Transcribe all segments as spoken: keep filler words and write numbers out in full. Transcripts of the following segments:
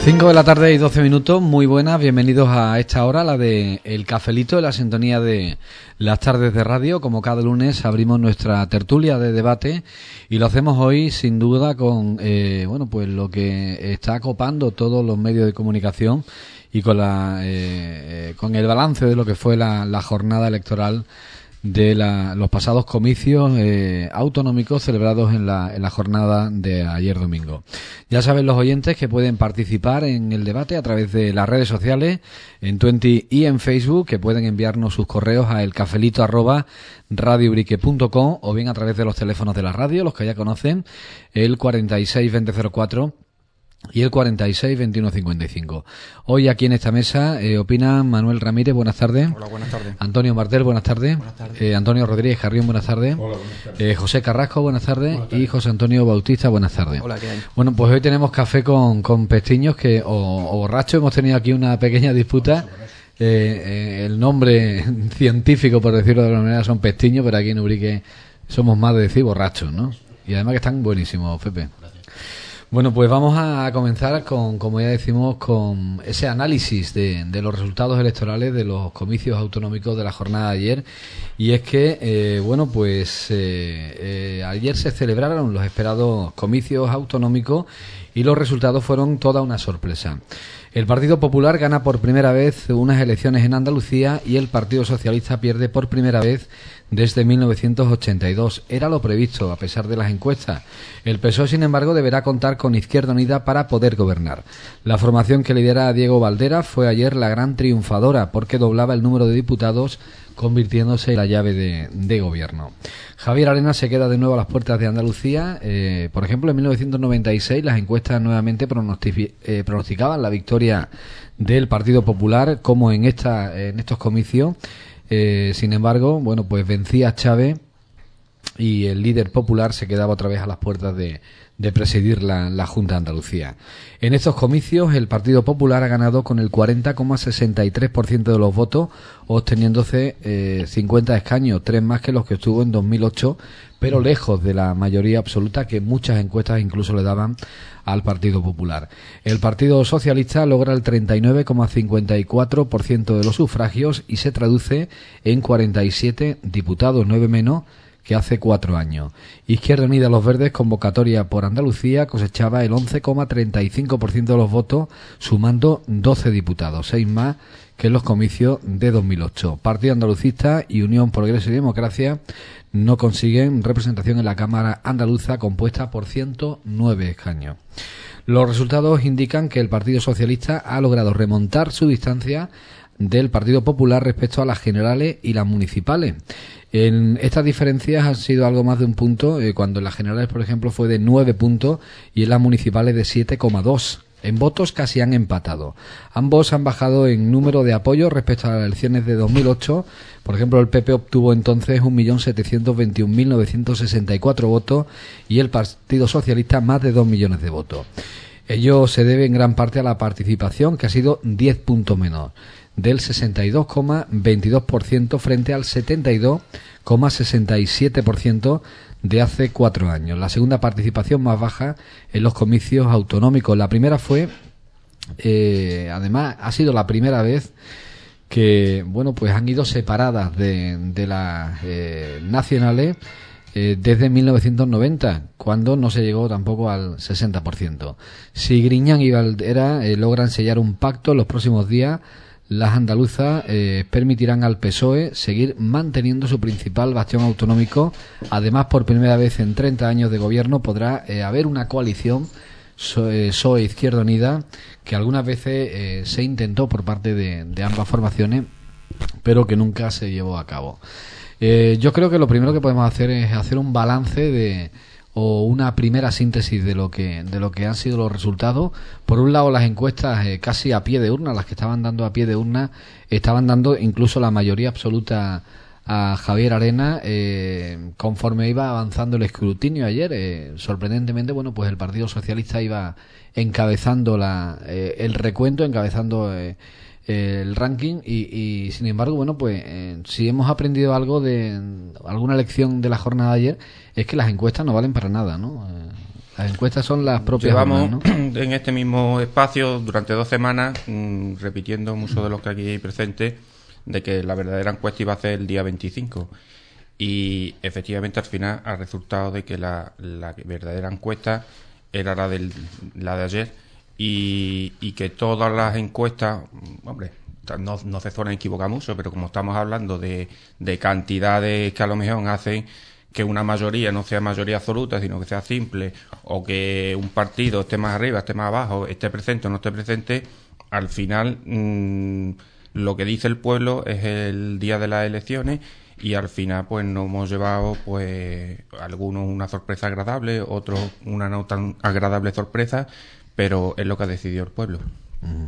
cinco de la tarde y doce minutos, muy buenas, bienvenidos a esta hora, la de El Cafelito, la sintonía de las tardes de radio. Como cada lunes abrimos nuestra tertulia de debate y lo hacemos hoy sin duda con eh, bueno pues lo que está copando todos los medios de comunicación y con la eh, con el balance de lo que fue la, la jornada electoral de la, los pasados comicios eh, autonómicos celebrados en la, en la jornada de ayer domingo. Ya saben los oyentes que pueden participar en el debate a través de las redes sociales, en Twenty y en Facebook, que pueden enviarnos sus correos a elcafelito arroba radiobrique punto com o bien a través de los teléfonos de la radio, los que ya conocen, el cuarenta y seis veinte cero cuatro y el cuarenta y seis veintiuno cincuenta y cinco. Hoy aquí en esta mesa eh, opina Manuel Ramírez, buenas tardes. Hola, buenas tardes. Antonio Martel, buenas tardes. Buenas tardes. Eh, Antonio Rodríguez Carrión, buenas tardes. Hola, buenas tardes. Eh, José Carrasco, buenas tardes. Buenas tardes. Y José Antonio Bautista, buenas tardes. Hola, ¿qué hay? Bueno, pues hoy tenemos café con, con pestiños que o, o borracho. Hemos tenido aquí una pequeña disputa. Eh, eh, el nombre científico, por decirlo de alguna manera, son pestiños, pero aquí en Ubrique somos más de decir borrachos, ¿no? Y además que están buenísimos, Pepe. Bueno, pues vamos a comenzar con, como ya decimos, con ese análisis de, de los resultados electorales de los comicios autonómicos de la jornada de ayer. Y es que, eh, bueno, pues eh, eh, ayer se celebraron los esperados comicios autonómicos y los resultados fueron toda una sorpresa. El Partido Popular gana por primera vez unas elecciones en Andalucía y el Partido Socialista pierde por primera vez desde mil novecientos ochenta y dos. Era lo previsto, a pesar de las encuestas. El P S O E, sin embargo, deberá contar con Izquierda Unida para poder gobernar. La formación que lidera a Diego Valdera fue ayer la gran triunfadora porque doblaba el número de diputados, convirtiéndose en la llave de, de gobierno. Javier Arena se queda de nuevo a las puertas de Andalucía. Eh, por ejemplo, en mil novecientos noventa y seis las encuestas nuevamente pronostic- eh, pronosticaban la victoria del Partido Popular, como en esta en estos comicios. Eh, sin embargo, bueno, pues vencía Chávez y el líder popular se quedaba otra vez a las puertas de, de presidir la, la Junta de Andalucía. En estos comicios el Partido Popular ha ganado con el cuarenta coma sesenta y tres por ciento de los votos, obteniéndose eh, cincuenta escaños, tres más que los que estuvo en dos mil ocho, pero lejos de la mayoría absoluta que muchas encuestas incluso le daban al Partido Popular. El Partido Socialista logra el treinta y nueve coma cincuenta y cuatro por ciento de los sufragios y se traduce en cuarenta y siete diputados, nueve menos que hace cuatro años. Izquierda Unida Los Verdes, convocatoria por Andalucía, cosechaba el once coma treinta y cinco por ciento de los votos, sumando doce diputados, seis más que en los comicios de dos mil ocho. Partido Andalucista y Unión Progreso y Democracia no consiguen representación en la Cámara Andaluza, compuesta por ciento nueve escaños. Los resultados indican que el Partido Socialista ha logrado remontar su distancia del Partido Popular respecto a las generales y las municipales. En estas diferencias han sido algo más de un punto, eh, cuando en las generales, por ejemplo, fue de nueve puntos y en las municipales de siete coma dos. En votos casi han empatado. Ambos han bajado en número de apoyos respecto a las elecciones de dos mil ocho. Por ejemplo, el P P obtuvo entonces un millón setecientos veintiún mil novecientos sesenta y cuatro votos y el Partido Socialista más de dos millones de votos. Ello se debe en gran parte a la participación, que ha sido diez puntos menos, del sesenta y dos coma veintidós por ciento frente al setenta y dos coma sesenta y siete por ciento de hace cuatro años. La segunda participación más baja en los comicios autonómicos. La primera fue, eh, además, ha sido la primera vez que, bueno, pues han ido separadas de, de las eh, nacionales eh, desde mil novecientos noventa, cuando no se llegó tampoco al sesenta por ciento. Si Griñán y Valdera eh, logran sellar un pacto en los próximos días, las andaluzas eh, permitirán al P S O E seguir manteniendo su principal bastión autonómico. Además, por primera vez en treinta años de gobierno podrá eh, haber una coalición P S O E Izquierda Unida, que algunas veces eh, se intentó por parte de, de ambas formaciones, pero que nunca se llevó a cabo. Eh, yo creo que lo primero que podemos hacer es hacer un balance de o una primera síntesis de lo que de lo que han sido los resultados. Por un lado, las encuestas eh, casi a pie de urna, las que estaban dando a pie de urna, estaban dando incluso la mayoría absoluta a Javier Arena eh, conforme iba avanzando el escrutinio ayer. Eh, sorprendentemente, bueno, pues el Partido Socialista iba encabezando la eh, el recuento, encabezando eh, el ranking y, y sin embargo, bueno, pues eh, si hemos aprendido algo de alguna lección de la jornada de ayer, es que las encuestas no valen para nada, ¿no? Eh, Las encuestas son las propias. Llevamos armas, ¿no? en este mismo espacio durante dos semanas mmm, repitiendo muchos de los que aquí hay presentes de que la verdadera encuesta iba a ser el día veinticinco. Y efectivamente al final ha resultado de que la, la verdadera encuesta era la, del, la de ayer y, y que todas las encuestas, hombre, no, no se suelen equivocar mucho, pero como estamos hablando de, de cantidades que a lo mejor hacen que una mayoría no sea mayoría absoluta, sino que sea simple, o que un partido esté más arriba, esté más abajo, esté presente o no esté presente, al final mmm, lo que dice el pueblo es el día de las elecciones y al final pues nos hemos llevado pues algunos una sorpresa agradable, otros una no tan agradable sorpresa, pero es lo que ha decidido el pueblo. Uh-huh.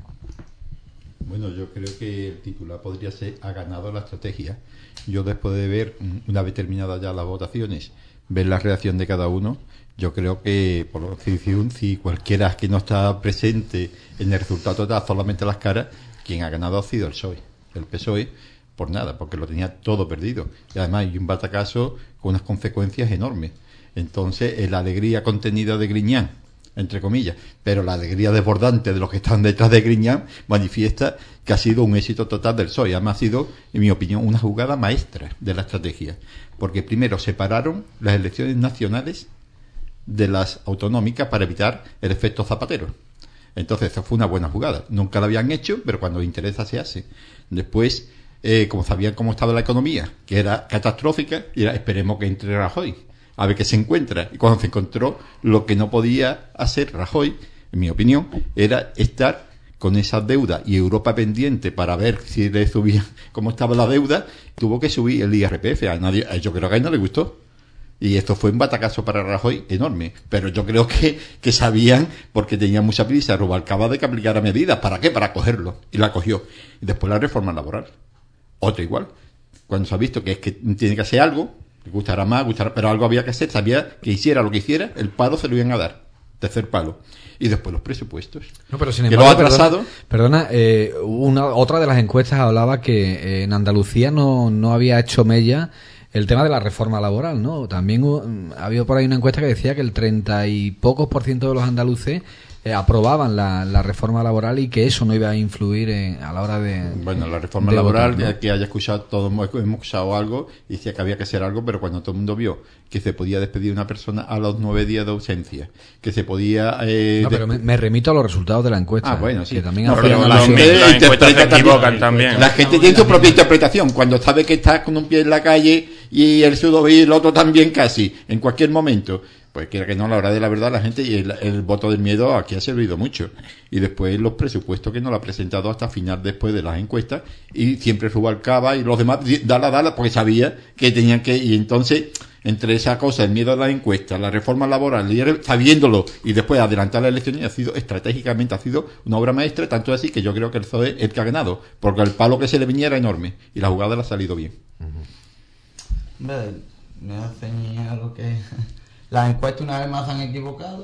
Bueno, yo creo que el titular podría ser ha ganado la estrategia. Yo después de ver, una vez terminadas ya las votaciones, ver la reacción de cada uno, yo creo que por decisión, si cualquiera que no está presente en el resultado total, solamente las caras, quien ha ganado ha sido el P S O E. El P S O E, por nada, porque lo tenía todo perdido. Y además hay un batacazo con unas consecuencias enormes. Entonces, la alegría contenida de Griñán, entre comillas, pero la alegría desbordante de los que están detrás de Griñán manifiesta que ha sido un éxito total del P S O E. Además ha sido, en mi opinión, una jugada maestra de la estrategia. Porque primero separaron las elecciones nacionales de las autonómicas para evitar el efecto Zapatero. Entonces, eso fue una buena jugada. Nunca la habían hecho, pero cuando interesa se hace. Después, eh, como sabían cómo estaba la economía, que era catastrófica, y era, esperemos que entre Rajoy, a ver qué se encuentra. Y cuando se encontró, lo que no podía hacer Rajoy, en mi opinión, era estar con esa deuda y Europa pendiente para ver si le subía, cómo estaba la deuda, tuvo que subir el I R P F. A nadie, yo creo que a él no le gustó. Y esto fue un batacazo para Rajoy enorme. Pero yo creo que, que sabían, porque tenían mucha prisa, Rubalcaba de que aplicara medidas. ¿Para qué? Para cogerlo. Y la cogió. Y después la reforma laboral. Otra igual. Cuando se ha visto que es que tiene que hacer algo, le gustará más, gustará, pero algo había que hacer, sabía que hiciera lo que hiciera, el palo se lo iban a dar. Tercer palo. Y después los presupuestos. No, pero sin que embargo, lo ha atrasado. Perdona, perdona eh, una, otra de las encuestas hablaba que eh, en Andalucía no, no había hecho mella el tema de la reforma laboral, ¿no? También uh, había por ahí una encuesta que decía que el treinta y pocos por ciento de los andaluces eh, aprobaban la, la reforma laboral y que eso no iba a influir en, a la hora de... Bueno, la reforma de laboral, votar, ¿no? Que haya escuchado, todos hemos escuchado algo, y decía que había que hacer algo, pero cuando todo el mundo vio que se podía despedir a una persona a los nueve días de ausencia, que se podía... Eh, no, pero me, me remito a los resultados de la encuesta. Ah, bueno, sí. Que también No, hacían pero la alusión- gente las interpreta encuestas se equivocan también. La gente tiene su propia interpretación. Cuando sabe que estás con un pie en la calle y el sudo y el otro también casi, en cualquier momento... Pues quiera que no, a la hora de la verdad la gente y el, el voto del miedo aquí ha servido mucho. Y después los presupuestos que nos lo ha presentado hasta final después de las encuestas y siempre Rubalcaba y los demás, dala, dala, porque sabía que tenían que... Y entonces, entre esa cosa, el miedo a las encuestas, la reforma laboral, sabiéndolo y después adelantar las elecciones, ha sido estratégicamente, ha sido una obra maestra, tanto así que yo creo que el P S O E es el que ha ganado, porque el palo que se le venía era enorme y la jugada le ha salido bien. Hombre, me hacen a lo que... Las encuestas una vez más se han equivocado.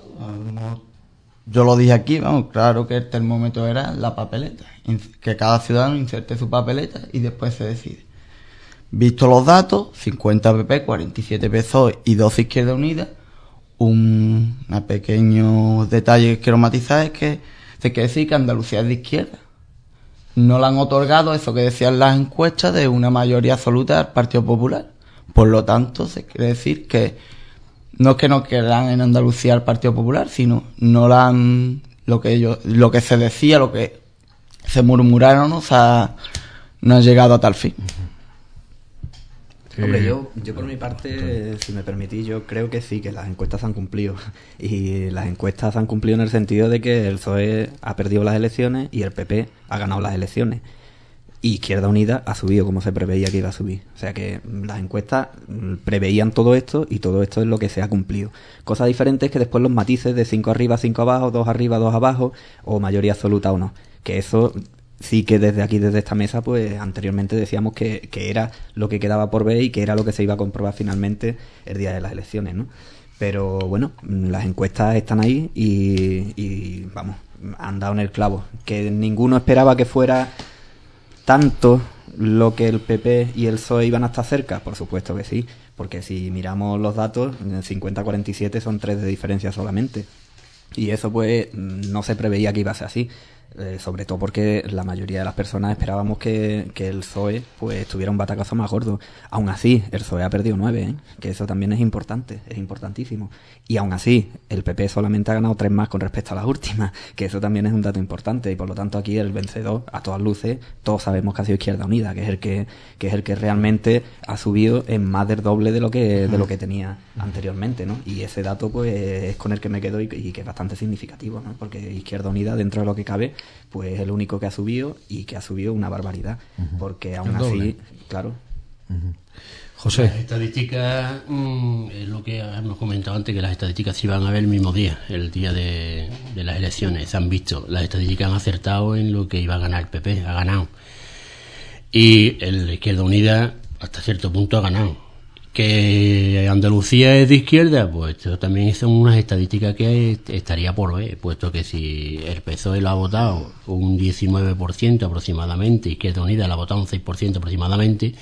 Yo lo dije aquí, vamos, claro que el termómetro era la papeleta. Que cada ciudadano inserte su papeleta y después se decide. Visto los datos, cincuenta P P, cuarenta y siete P S O E y doce Izquierda Unida, un una pequeño detalle que quiero matizar es que se quiere decir que Andalucía es de izquierda. No le han otorgado eso que decían las encuestas de una mayoría absoluta al Partido Popular. Por lo tanto, se quiere decir que no es que no quieran en Andalucía al Partido Popular, sino no la han, lo que ellos, lo que se decía, lo que se murmuraron, o sea, no ha llegado a tal fin. Sí. Hombre, yo, yo por mi parte, si me permitís, yo creo que sí, que las encuestas se han cumplido. Y las encuestas se han cumplido en el sentido de que el P S O E ha perdido las elecciones y el P P ha ganado las elecciones. Y Izquierda Unida ha subido como se preveía que iba a subir. O sea que las encuestas preveían todo esto y todo esto es lo que se ha cumplido. Cosa diferente es que después los matices de cinco arriba, cinco abajo, dos arriba, dos abajo, o mayoría absoluta o no. Que eso sí que desde aquí, desde esta mesa, pues anteriormente decíamos que, que era lo que quedaba por ver y que era lo que se iba a comprobar finalmente el día de las elecciones, ¿no? Pero bueno, las encuestas están ahí y, y vamos, han dado en el clavo. Que ninguno esperaba que fuera tanto lo que el P P y el P S O E iban a estar cerca? Por supuesto que sí, porque si miramos los datos, cincuenta a cuarenta y siete son tres de diferencia solamente. Y eso pues no se preveía que iba a ser así. Eh, sobre todo porque la mayoría de las personas esperábamos que, que el P S O E pues tuviera un batacazo más gordo. Aún así, el P S O E ha perdido nueve, ¿eh? Que eso también es importante, es importantísimo. Y aún así, el P P solamente ha ganado tres más con respecto a las últimas, que eso también es un dato importante. Y por lo tanto aquí el vencedor, a todas luces, todos sabemos que ha sido Izquierda Unida, que es el que, que es el que realmente ha subido en más del doble de lo que, de lo que tenía anteriormente, ¿no? Y ese dato pues es con el que me quedo y, y que es bastante significativo, ¿no? Porque Izquierda Unida, dentro de lo que cabe, pues es el único que ha subido y que ha subido una barbaridad, uh-huh. Porque aún así, doble. Claro. Uh-huh. José. Las estadísticas, mmm, es lo que hemos comentado antes, que las estadísticas se iban a ver el mismo día, el día de, de las elecciones. Se han visto, las estadísticas han acertado en lo que iba a ganar el P P, ha ganado. Y el Izquierda Unida, hasta cierto punto, ha ganado. Que Andalucía es de izquierda, pues esto también son unas estadísticas que estaría por ver, puesto que si el P S O E lo ha votado un diecinueve por ciento aproximadamente, Izquierda Unida lo ha votado un seis por ciento aproximadamente,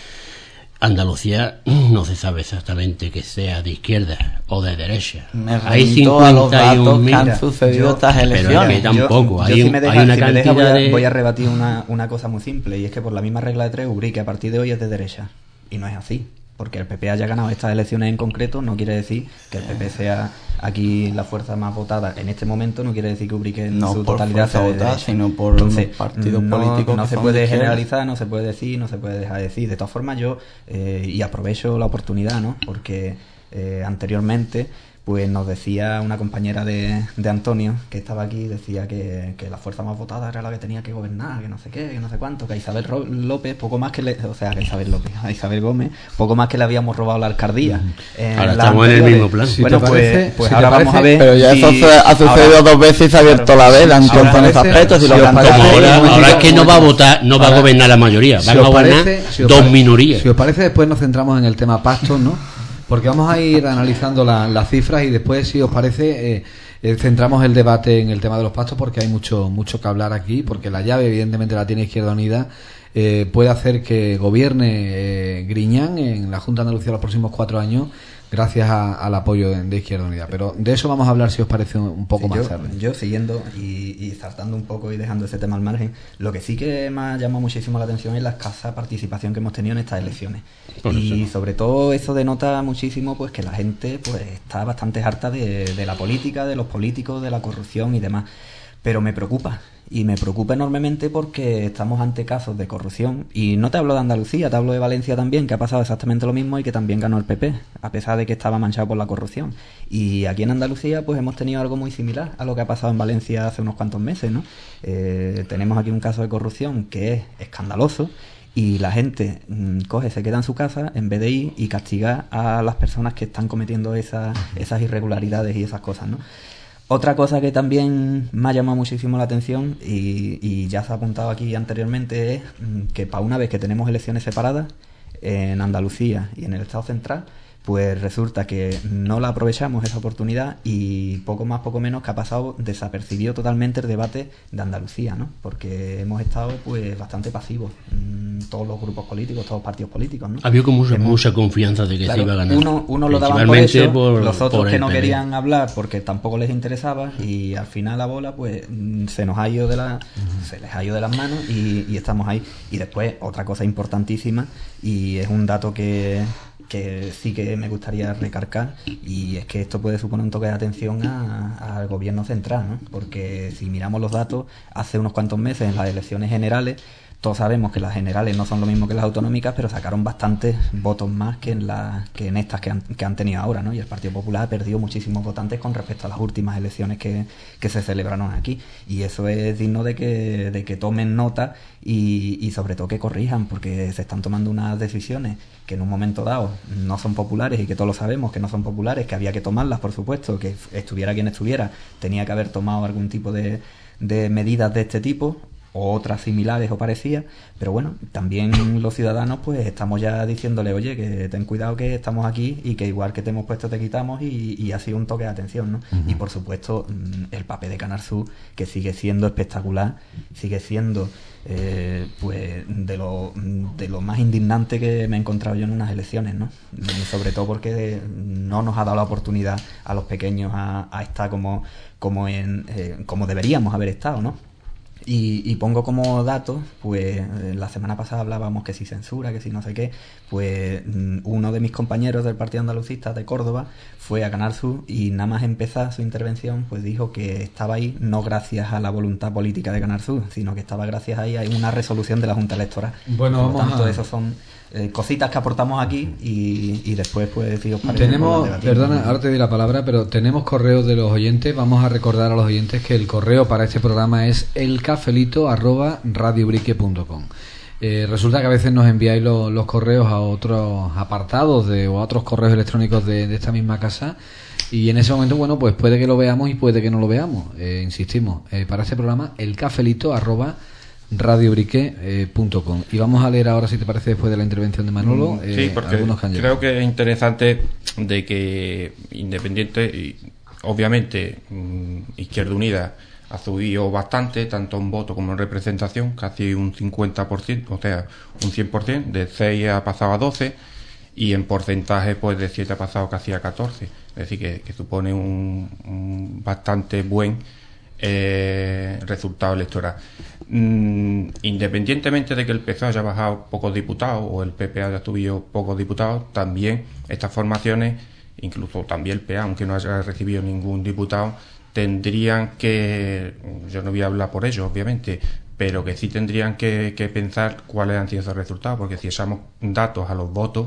Andalucía no se sabe exactamente que sea de izquierda o de derecha. Me hay cincuenta y un mil que han sucedido yo, estas elecciones. Pero es que tampoco, yo, yo hay, si me deja, hay una si cantidad me deja, voy, a, de... voy a rebatir una, una cosa muy simple, y es que por la misma regla de tres, Ubrique a partir de hoy es de derecha, y no es así. Porque el P P haya ganado estas elecciones en concreto no quiere decir que el P P sea aquí la fuerza más votada en este momento, no quiere decir que Ubrique en no su por totalidad sea de votada, derecha. Sino por Entonces, los partidos no, políticos no que se son puede de izquierda. generalizar, no se puede decir, no se puede dejar de decir. De todas formas yo, eh, y aprovecho la oportunidad, ¿no? Porque eh, anteriormente pues nos decía una compañera de, de Antonio, que estaba aquí, decía que, que la fuerza más votada era la que tenía que gobernar, que no sé qué, que no sé cuánto, que a Isabel Ro- López, poco más que le, o sea, que Isabel López, a Isabel Gómez, poco más que le habíamos robado la alcaldía. En ahora estamos en el mismo plan. Si bueno, parece, pues, pues si ahora parece, vamos a ver. Pero ya si, eso se ha sucedido ahora, dos veces y se ha abierto claro, la vela en si cuanto a ese aspecto. Si si lo os planteamos parece, ahora, un ahora es que no va a votar, no va ahora, a gobernar la mayoría, van si a gobernar parece, si dos pare- minorías. Si os parece, después nos centramos en el tema pastos, ¿no? Porque vamos a ir analizando la, las cifras y después, si os parece, eh, eh, centramos el debate en el tema de los pastos, porque hay mucho mucho que hablar aquí, porque la llave evidentemente la tiene Izquierda Unida. Eh, puede hacer que gobierne eh, Griñán en la Junta de Andalucía los próximos cuatro años gracias a, al apoyo de, de Izquierda Unida. Pero de eso vamos a hablar, si os parece, un, un poco sí, más yo, tarde. Yo siguiendo y, y saltando un poco y dejando ese tema al margen, lo que sí que me ha llamado muchísimo la atención es la escasa participación que hemos tenido en estas elecciones. Por y eso. Sobre todo eso denota muchísimo pues que la gente pues está bastante harta de, de la política, de los políticos, de la corrupción y demás. Pero me preocupa, y me preocupa enormemente porque estamos ante casos de corrupción, y no te hablo de Andalucía, te hablo de Valencia también, que ha pasado exactamente lo mismo y que también ganó el P P, a pesar de que estaba manchado por la corrupción. Y aquí en Andalucía pues hemos tenido algo muy similar a lo que ha pasado en Valencia hace unos cuantos meses, ¿no? Eh, tenemos aquí un caso de corrupción que es escandaloso, y la gente mmm, coge, se queda en su casa en vez de ir y castigar a las personas que están cometiendo esas, esas irregularidades y esas cosas, ¿no? Otra cosa que también me ha llamado muchísimo la atención y, y ya se ha apuntado aquí anteriormente es que para una vez que tenemos elecciones separadas en Andalucía y en el Estado Central, pues resulta que no la aprovechamos esa oportunidad y poco más, poco menos que ha pasado desapercibido totalmente el debate de Andalucía, ¿no? Porque hemos estado pues bastante pasivos, mmm, todos los grupos políticos, todos los partidos políticos, ¿no? Había como mucha, hemos, mucha confianza de que claro, se iba a ganar. Uno, uno lo daban por eso, por, los otros por que no P P. querían hablar porque tampoco les interesaba, y al final la bola pues se nos ha ido de la, uh-huh. se les ha ido de las manos y, y estamos ahí. Y después otra cosa importantísima, y es un dato que que sí que me gustaría recargar, y es que esto puede suponer un toque de atención al gobierno central, ¿no? Porque si miramos los datos, hace unos cuantos meses en las elecciones generales, todos sabemos que las generales no son lo mismo que las autonómicas, pero sacaron bastantes votos más que en las que en estas que han, que han tenido ahora, ¿no? Y el Partido Popular ha perdido muchísimos votantes con respecto a las últimas elecciones que, que se celebraron aquí, y eso es digno de que, de que tomen nota y, y sobre todo que corrijan, porque se están tomando unas decisiones que en un momento dado no son populares, y que todos lo sabemos que no son populares, que había que tomarlas, por supuesto, que estuviera quien estuviera, tenía que haber tomado algún tipo de, de medidas de este tipo. o otras similares o parecidas, pero bueno, también los ciudadanos pues estamos ya diciéndole, oye, que ten cuidado que estamos aquí y que igual que te hemos puesto te quitamos, y, y ha sido un toque de atención, ¿no? Uh-huh. Y por supuesto el papel de Canal Sur, que sigue siendo espectacular, sigue siendo eh, pues de lo, de lo más indignante que me he encontrado yo en unas elecciones, ¿no? Y sobre todo porque no nos ha dado la oportunidad a los pequeños a, a estar como, como, en, eh, como deberíamos haber estado, ¿no? Y, y pongo como datos, pues la semana pasada hablábamos que si censura, que si no sé qué, pues uno de mis compañeros del Partido Andalucista de Córdoba fue a Canal Sur y nada más empezar su intervención pues dijo que estaba ahí no gracias a la voluntad política de Canal Sur, sino que estaba gracias ahí a una resolución de la Junta Electoral. Bueno, por lo vamos tanto, a... esos son eh, cositas que aportamos aquí y, y después pues si os parece, tenemos, perdona, ahora te doy la palabra, pero tenemos correos de los oyentes. Vamos a recordar a los oyentes que el correo para este programa es elcafelito arroba radiobrique punto com. Eh, resulta que a veces nos enviáis lo, los correos a otros apartados de, o a otros correos electrónicos de, de esta misma casa, y en ese momento, bueno, pues puede que lo veamos y puede que no lo veamos. Eh, insistimos, eh, para este programa elcafelito arroba radiobrique punto com. Y vamos a leer ahora, si te parece, después de la intervención de Manolo, eh, sí, porque algunos que han creo que es interesante de que Independiente y obviamente Izquierda Unida ha subido bastante, tanto en voto como en representación, casi un cincuenta por ciento, o sea, un cien por ciento, de seis ha pasado a doce, y en porcentaje pues de siete ha pasado casi a catorce, es decir que, que supone un, un bastante buen eh, resultado electoral. Mm, independientemente de que el P S O E haya bajado pocos diputados o el P P haya subido pocos diputados, también estas formaciones, incluso también el P A, aunque no haya recibido ningún diputado, tendrían que, yo no voy a hablar por ellos obviamente, pero que sí tendrían que, que pensar cuáles han sido esos resultados, porque si echamos datos a los votos,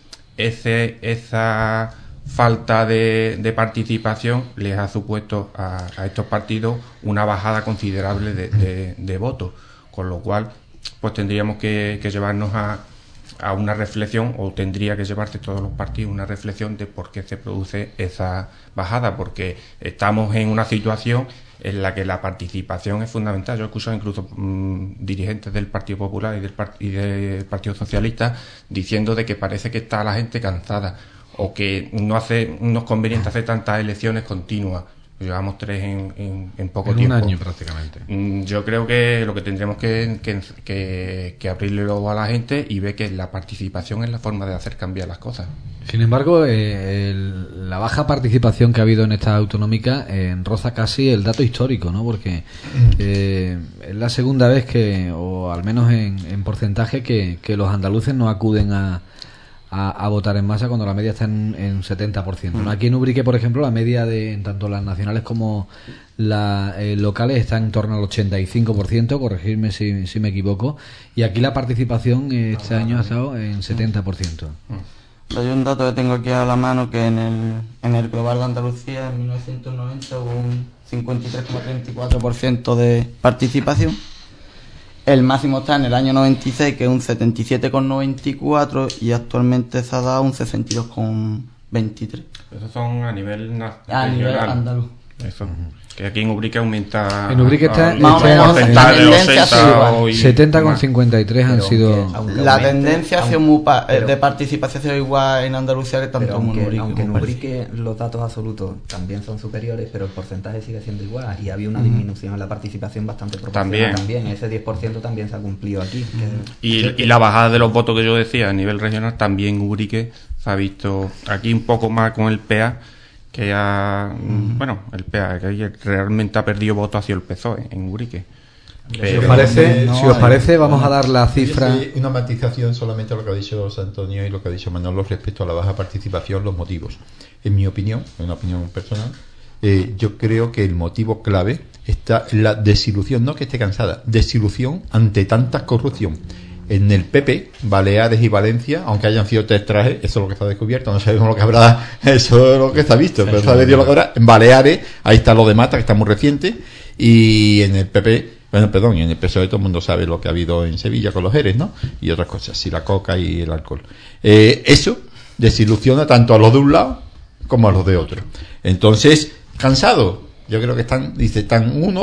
ese, esa falta de, de participación les ha supuesto a, a estos partidos una bajada considerable de, de, de votos, con lo cual pues tendríamos que, que llevarnos a, a una reflexión, o tendría que llevarse todos los partidos una reflexión de por qué se produce esa bajada, porque estamos en una situación en la que la participación es fundamental. Yo he escuchado incluso mmm, dirigentes del Partido Popular y del, part- y del Partido Socialista diciendo de que parece que está la gente cansada, o que no hace no es conveniente hacer tantas elecciones continuas. Llevamos tres en, en, en poco en tiempo. un año prácticamente. Yo creo que lo que tendremos que, que, que, que abrirle el ojo a la gente y ver que la participación es la forma de hacer cambiar las cosas. Sin embargo, eh, el, la baja participación que ha habido en esta autonómica eh, roza casi el dato histórico, ¿no? Porque eh, es la segunda vez que, o al menos en, en porcentaje, que, que los andaluces no acuden a A, a votar en masa cuando la media está en, en setenta por ciento. ¿No? Aquí en Ubrique, por ejemplo, la media de tanto las nacionales como las eh, locales está en torno al ochenta y cinco por ciento, corregirme si, si me equivoco, y aquí la participación eh, este año ha estado en setenta por ciento. Hay un dato que tengo aquí a la mano, que en el, en el global de Andalucía en mil novecientos noventa hubo un cincuenta y tres coma treinta y cuatro por ciento de participación. El máximo está en el año noventa y seis, que es un setenta y siete coma noventa y cuatro, y actualmente se ha dado un sesenta y dos coma veintitrés. Esos son a nivel nacional. A nivel andaluz. Eso. Que aquí en Ubrique aumenta. En Ubrique está, más o menos la tendencia ha sido setenta coma cincuenta y tres han sido. La tendencia ha sido muy pa de participación ha sido igual en Andalucía que tanto aunque, en Ubrique. aunque en Ubrique los datos absolutos también son superiores, pero el porcentaje sigue siendo igual, y había una disminución en la participación bastante proporcional. También. también ese diez por ciento también se ha cumplido aquí. Y, y la bajada de los votos que yo decía a nivel regional, también en Ubrique se ha visto aquí un poco más con el P A, que ha, mm. bueno, el P A que realmente ha perdido votos hacia el P S O E en Ubrique. Pero, si os parece, no, si os parece vamos a dar la cifra. Una matización solamente a lo que ha dicho Antonio y lo que ha dicho Manolo respecto a la baja participación, los motivos. En mi opinión, en una opinión personal, eh, yo creo que el motivo clave está en la desilusión, no que esté cansada, desilusión ante tanta corrupción. En el P P, Baleares y Valencia, aunque hayan sido tres trajes, eso es lo que está descubierto, no sabemos lo que habrá, eso es lo que está visto, pero sabe Dios lo que habrá. En Baleares, ahí está lo de Mata, que está muy reciente, y en el P P, bueno, perdón, y en el P S O E todo el mundo sabe lo que ha habido en Sevilla con los Eres, ¿no? Y otras cosas, y la coca y el alcohol. Eh, eso desilusiona tanto a los de un lado como a los de otro. Entonces, cansado, yo creo que están, dice, están uno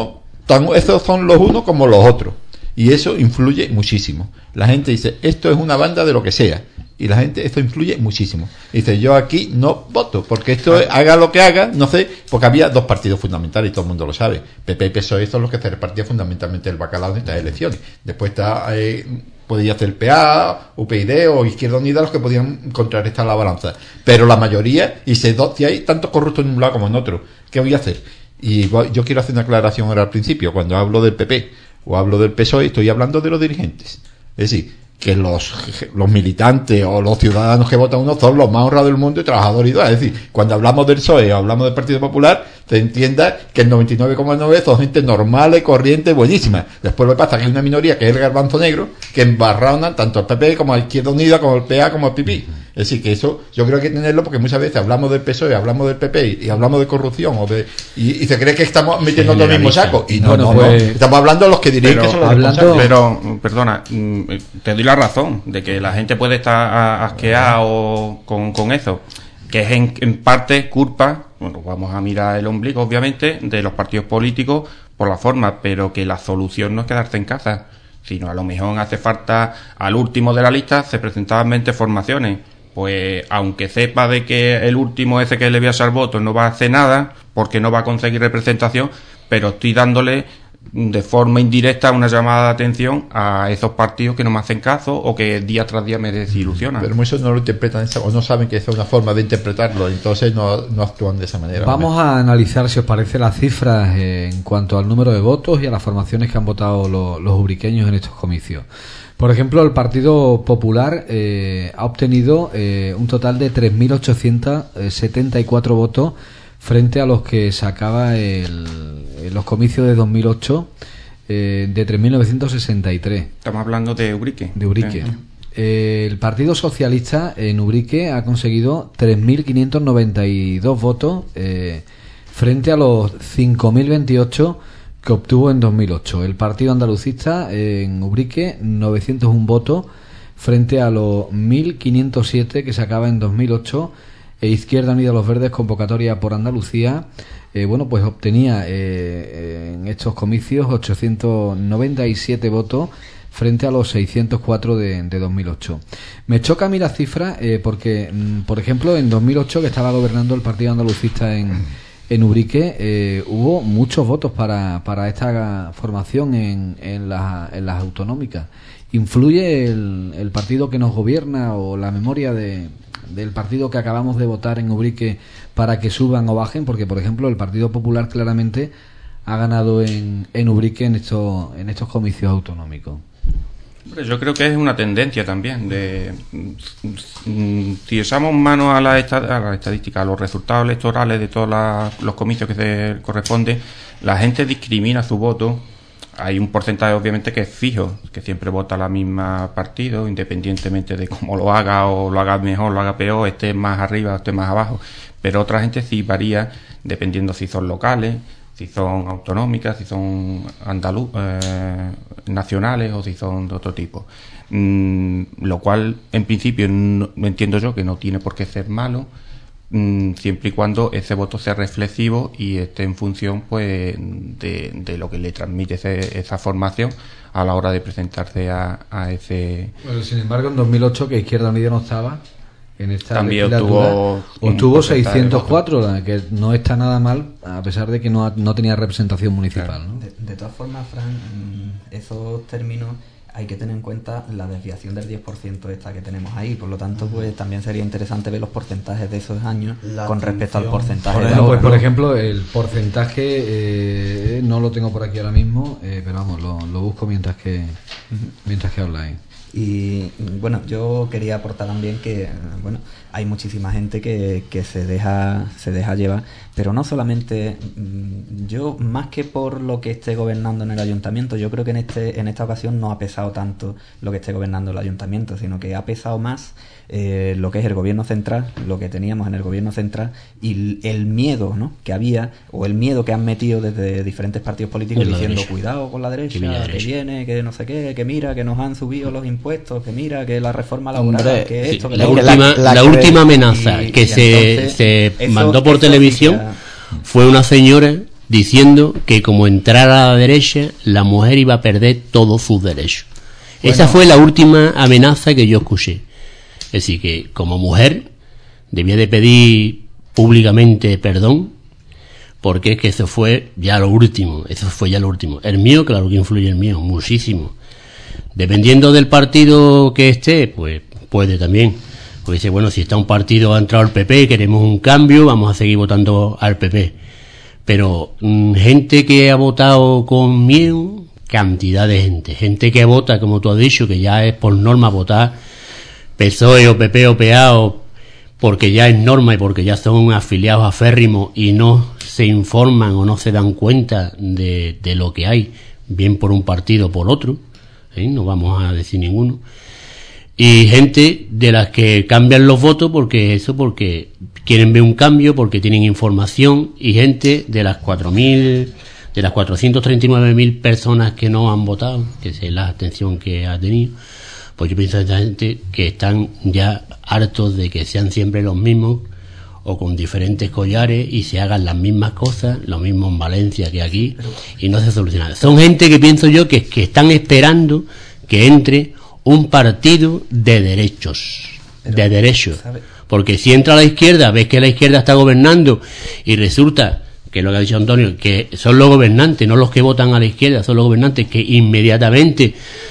tan, esos son los unos como los otros. Y eso influye muchísimo. La gente dice, esto es una banda de lo que sea. Y la gente, esto influye muchísimo. Dice, yo aquí no voto, porque esto es, haga lo que haga, no sé, porque había dos partidos fundamentales y todo el mundo lo sabe. P P y P S O E son los que se repartían fundamentalmente el bacalao en estas elecciones. Después está, eh, podía ser el P A, U P y o Izquierda Unida los que podían contrarrestar la balanza. Pero la mayoría, y se do, si hay tantos corruptos en un lado como en otro, ¿qué voy a hacer? Y yo quiero hacer una aclaración ahora al principio. Cuando hablo del P P o hablo del P S O E, estoy hablando de los dirigentes. Es decir, que los, los militantes o los ciudadanos que votan uno son los más honrados del mundo y trabajadores y todo. Es decir, cuando hablamos del P S O E o hablamos del Partido Popular, se entienda que el noventa y nueve coma nueve son gente normal, corriente, buenísima. Después lo que pasa es que hay una minoría que es el garbanzo negro, que embarranan tanto al P P como a Izquierda Unida, como al P A, como al P P. Es decir, que eso yo creo que hay que tenerlo, porque muchas veces hablamos del P S O E, hablamos del P P y, y hablamos de corrupción o de, y, y se cree que estamos metiendo todo el mismo saco. Y no, bueno, no, pues, no. Estamos hablando de los que dirigen, que son los hablando, pero, perdona, te doy la razón de que la gente puede estar asqueado con, con eso, que es en, en parte culpa, bueno, vamos a mirar el ombligo, obviamente, de los partidos políticos por la forma, pero que la solución no es quedarse en casa, sino a lo mejor hace falta, al último de la lista se presentaban veinte formaciones. Pues aunque sepa de que el último ese que le voy a echar votos no va a hacer nada porque no va a conseguir representación, pero estoy dándole de forma indirecta una llamada de atención a esos partidos que no me hacen caso o que día tras día me desilusionan. Pero muchos no lo interpretan o no saben que esa es una forma de interpretarlo, entonces no, no actúan de esa manera. Vamos ¿vale? a analizar, si os parece, las cifras en cuanto al número de votos y a las formaciones que han votado los, los ubriqueños en estos comicios. Por ejemplo, el Partido Popular eh, ha obtenido eh, un total de tres mil ochocientos setenta y cuatro votos frente a los que sacaba el, los comicios de dos mil ocho eh, de tres mil novecientos sesenta y tres. Estamos hablando de Ubrique. De Ubrique. Sí. Eh, el Partido Socialista en Ubrique ha conseguido tres mil quinientos noventa y dos votos eh, frente a los cinco mil veintiocho que obtuvo en dos mil ocho. El Partido Andalucista en Ubrique, novecientos uno votos frente a los mil quinientos siete que sacaba en dos mil ocho. E Izquierda Unida Los Verdes, convocatoria por Andalucía, eh, bueno, pues obtenía eh, en estos comicios ochocientos noventa y siete votos frente a los seiscientos cuatro de, de dos mil ocho. Me choca a mí la cifra eh, porque, mm, por ejemplo, en dos mil ocho, que estaba gobernando el Partido Andalucista en En Ubrique, eh, hubo muchos votos para, para esta formación en, en, la, en las autonómicas. ¿Influye el, el partido que nos gobierna o la memoria de, del partido que acabamos de votar en Ubrique para que suban o bajen? Porque, por ejemplo, el Partido Popular claramente ha ganado en, en Ubrique en estos, en estos comicios autonómicos. Yo creo que es una tendencia también de si echamos mano a la, esta, a la estadística, a los resultados electorales de todos la, los comicios que se corresponden, la gente discrimina su voto. Hay un porcentaje obviamente que es fijo, que siempre vota la misma partido, independientemente de cómo lo haga, o lo haga mejor, lo haga peor, esté más arriba o esté más abajo. Pero otra gente sí varía dependiendo si son locales, si son autonómicas, si son andaluz, eh, nacionales o si son de otro tipo. Mm, lo cual, en principio, no, entiendo yo que no tiene por qué ser malo, mm, siempre y cuando ese voto sea reflexivo y esté en función pues de, de lo que le transmite ese, esa formación a la hora de presentarse a, a ese... Bueno, sin embargo, en dos mil ocho, que Izquierda Unida no estaba en esta también obtuvo, obtuvo seiscientos cuatro, que no está nada mal, a pesar de que no, no tenía representación municipal, ¿no? De, de todas formas, Fran, esos términos hay que tener en cuenta la desviación del diez por ciento esta que tenemos ahí, por lo tanto, pues también sería interesante ver los porcentajes de esos años la con respecto al porcentaje por de ahora. Pues, por ¿no? ejemplo, el porcentaje eh, no lo tengo por aquí ahora mismo, eh, pero vamos, lo, lo busco mientras que mientras que habláis. Y bueno, yo quería aportar también que bueno, hay muchísima gente que, que se deja se deja llevar, pero no solamente yo, más que por lo que esté gobernando en el ayuntamiento, yo creo que en este en esta ocasión no ha pesado tanto lo que esté gobernando el ayuntamiento, sino que ha pesado más eh, lo que es el gobierno central, lo que teníamos en el gobierno central y el miedo, ¿no?, que había, o el miedo que han metido desde diferentes partidos políticos diciendo derecha. Cuidado con la derecha, que, derecha. que viene, que no sé qué, que mira, que nos han subido los impuestos, que mira, que la reforma laboral, Hombre, que sí, esto, que la, la, última, la, la, la que última amenaza y, que y se, entonces, se eso, mandó por eso televisión ya... fue una señora diciendo que como entrara a la derecha, la mujer iba a perder todos sus derechos. Bueno. Esa fue la última amenaza que yo escuché. Es decir, que como mujer debía de pedir públicamente perdón, porque es que eso fue ya lo último, eso fue ya lo último. El mío, claro que influye el mío, muchísimo. Dependiendo del partido que esté, pues puede también. Porque dice, bueno, si está un partido, ha entrado el P P, queremos un cambio, vamos a seguir votando al P P. Pero mmm, gente que ha votado con miedo, cantidad de gente. Gente que vota, como tú has dicho, que ya es por norma votar P S O E o P P o P A, o porque ya es norma y porque ya son afiliados aférrimos y no se informan o no se dan cuenta de, de lo que hay, bien por un partido o por otro, ¿eh? No vamos a decir ninguno. Y gente de las que cambian los votos porque eso, porque quieren ver un cambio, porque tienen información, y gente de las cuatro mil, de las cuatrocientas treinta y nueve mil personas que no han votado, que es la abstención que ha tenido, pues yo pienso que esta gente que están ya hartos de que sean siempre los mismos o con diferentes collares y se hagan las mismas cosas, lo mismo en Valencia que aquí, y no se soluciona. Son gente que pienso yo que, que están esperando que entre un partido de derechos, Pero, de derechos, ¿sabe? Porque si entra a la izquierda, ves que la izquierda está gobernando y resulta, que es lo que ha dicho Antonio, que son los gobernantes, no los que votan a la izquierda, son los gobernantes que inmediatamente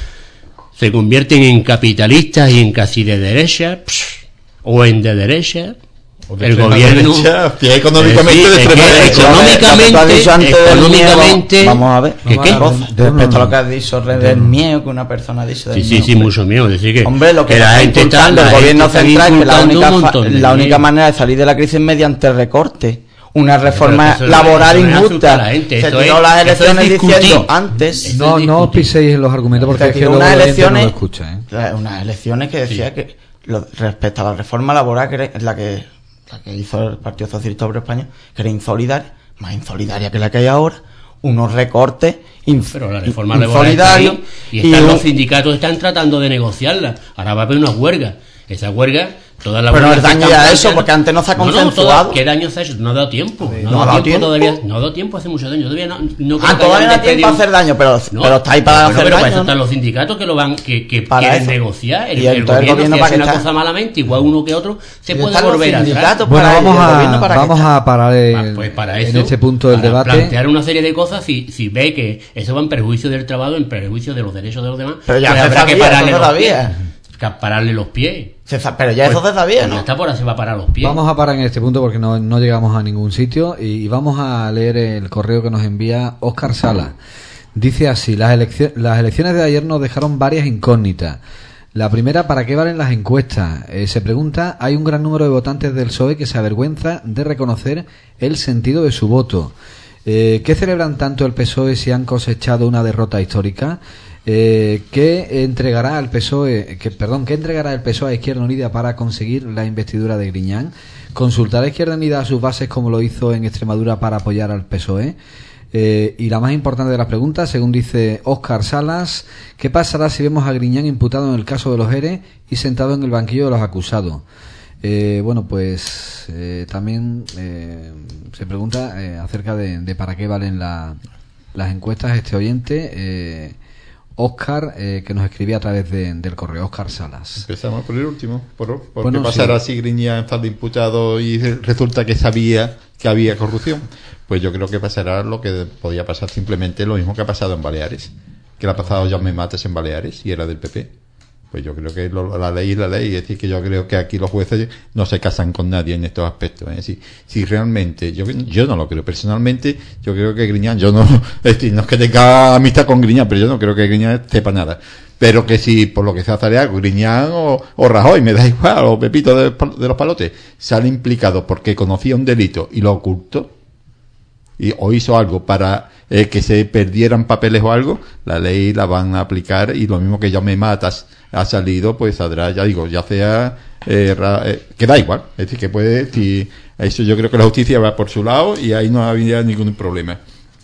se convierten en capitalistas y en casi de derecha, pss, o en de derecha. De el gobierno derecha, que económicamente, eh, sí, de que económicamente, económicamente, vamos a ver, ¿qué, qué? Respecto a lo que has dicho del miedo que una persona ha dicho del sí, sí, miedo, sí, mucho miedo, decir que, hombre, lo que, que la gente está, el gobierno central, que la única, la única miedo. manera de salir de la crisis es mediante el recorte, una reforma laboral injusta. Se tiró las elecciones diciendo antes. No, no os piséis en los argumentos porque es que luego unas la gente elecciones, no lo escucha, ¿eh? Unas elecciones que decía Sí. que lo, respecto a la reforma laboral, que es la que la que hizo el Partido Socialista Obrero Español, que era insolidaria, más insolidaria que la que hay ahora, unos recortes inf- Pero la reforma laboral está ahí, y están y los un, sindicatos están tratando de negociarla. Ahora va a haber una huelga. Esa huelga, todas las pero no huelgas es que daño están ya eso, planteando- porque antes no se ha No, no, consensuado. toda- ¿Qué daño se ha hecho? No ha dado tiempo. No, no ha dado tiempo, tiempo. todavía. No ha dado tiempo, hace mucho daño. Todavía no, no creo Ah, que todavía hayan no hay tiempo despedido- para hacer daño, pero, No, pero está ahí para bueno, hacer pero daño. para eso ¿no? están los sindicatos que lo van, que, que Para quieren eso. negociar. El, Y el entonces el gobierno, gobierno si para hace que una está- cosa malamente, igual uno que otro, se Y puede están los volver atrás. sindicatos Bueno, para vamos ello, el a, gobierno para vamos que a parar el- Ah, pues para en eso, este punto del para debate. plantear una serie de cosas, si, si ve que eso va en perjuicio del trabajo, en perjuicio de los derechos de los demás, Pero ya pues se habrá que sabía, pararle eso los todavía. pies. Que pararle los pies. Se sa- pero ya eso Pues- se sabía, pues ¿no? ya está, por ahí se va a parar los pies. Vamos a parar en este punto porque no, no llegamos a ningún sitio y, y vamos a leer el correo que nos envía Óscar Sala. Dice así: las, eleccio- las elecciones de ayer nos dejaron varias incógnitas. La primera, ¿para qué valen las encuestas? Eh, se pregunta, hay un gran número de votantes del P S O E que se avergüenza de reconocer el sentido de su voto. Eh, ¿Qué celebran tanto el P S O E si han cosechado una derrota histórica? Eh, ¿Qué entregará el P S O E, que, perdón, qué entregará el P S O E a Izquierda Unida para conseguir la investidura de Griñán? ¿Consultará Izquierda Unida a sus bases como lo hizo en Extremadura para apoyar al P S O E? Eh, y la más importante de las preguntas, según dice Óscar Salas, ¿qué pasará si vemos a Griñán imputado en el caso de los E R E y sentado en el banquillo de los acusados? Eh, bueno, pues eh, también eh, se pregunta eh, acerca de, de para qué valen la, las encuestas este oyente, eh, Óscar, eh, que nos escribía a través de, del correo, Óscar Salas. Empezamos por el último. ¿Por, por Bueno, qué pasará sí. si Griñán está de imputado y resulta que sabía que había corrupción? Pues yo creo que pasará lo que podía pasar simplemente lo mismo que ha pasado en Baleares, que le ha pasado a Jaume Mates en Baleares y era del P P. Pues yo creo que lo, la ley es la ley, es decir, que yo creo que aquí los jueces no se casan con nadie en estos aspectos. Es decir, si realmente, yo yo no lo creo, personalmente, yo creo que Griñán, yo no, es decir, no es que tenga amistad con Griñán, pero yo no creo que Griñán sepa nada. Pero que si, por lo que sea sale algo, Griñán o, o Rajoy, me da igual, o Pepito de, de los Palotes, sale implicado porque conocía un delito y lo ocultó, y, o hizo algo para eh, que se perdieran papeles o algo, la ley la van a aplicar, y lo mismo que Jaume Matas ha salido, pues saldrá, ya digo, ya sea eh, ra, eh, que da igual, es decir, que puede, si, eso yo creo que la justicia va por su lado y ahí no había ningún problema.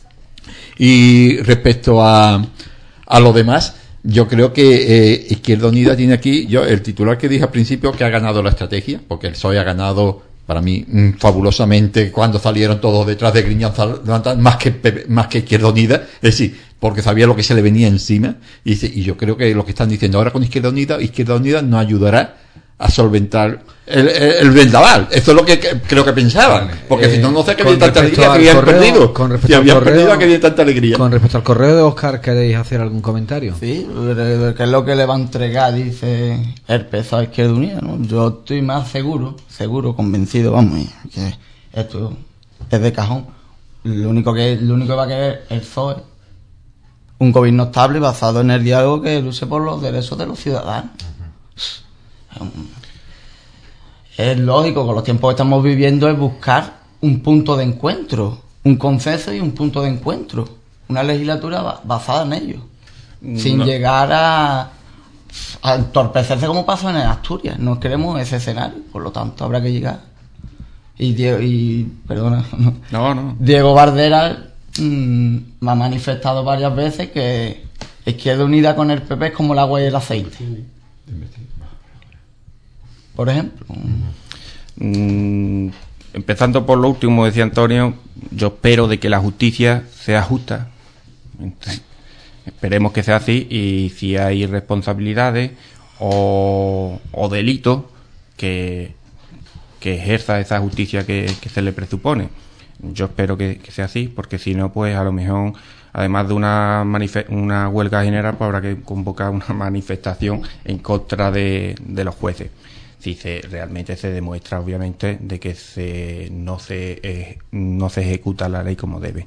Y respecto a a lo demás, yo creo que eh, Izquierda Unida tiene aquí, yo el titular que dije al principio, que ha ganado la estrategia, porque el P S O E ha ganado para mí, mm, fabulosamente, cuando salieron todos detrás de Griñán, más que P P, más que Izquierda Unida, es decir, porque sabía lo que se le venía encima, y, dice, y yo creo que lo que están diciendo ahora con Izquierda Unida, Izquierda Unida no ayudará a solventar el, el, el vendaval. Eso es lo que, que creo que pensaban, vale. porque eh, si no, no sé qué había tanta alegría que habían correo, perdido. Con respecto si al habían correo, perdido, que había tanta alegría. Con respecto al correo de Óscar, ¿queréis hacer algún comentario? Sí, que es lo que le va a entregar, dice el P S O E a Izquierda Unida, ¿no? Yo estoy más seguro, seguro, convencido, vamos, que esto es de cajón. Lo único que, lo único que va a querer el P S O E, un gobierno estable basado en el diálogo que luche por los derechos de los ciudadanos. Uh-huh. Es lógico, con los tiempos que estamos viviendo, es buscar un punto de encuentro, un consenso y un punto de encuentro, una legislatura ba- basada en ello, no. sin llegar a, a entorpecerse como pasó en Asturias. No queremos ese escenario, por lo tanto habrá que llegar. Y Diego, y perdona, no, no, no. Diego Bardera mmm, me ha manifestado varias veces que Izquierda Unida con el P P es como el agua y el aceite. Por ejemplo. Mm, empezando por lo último, decía Antonio, yo espero de que la justicia sea justa. Entonces, esperemos que sea así, y si hay irresponsabilidades o, o delitos, que, que ejerza esa justicia que, que se le presupone. Yo espero que, que sea así, porque si no, pues a lo mejor, además de una manife- una huelga general, pues habrá que convocar una manifestación en contra de, de los jueces. Si se, realmente se demuestra, obviamente, de que se no se eh, no se ejecuta la ley como debe.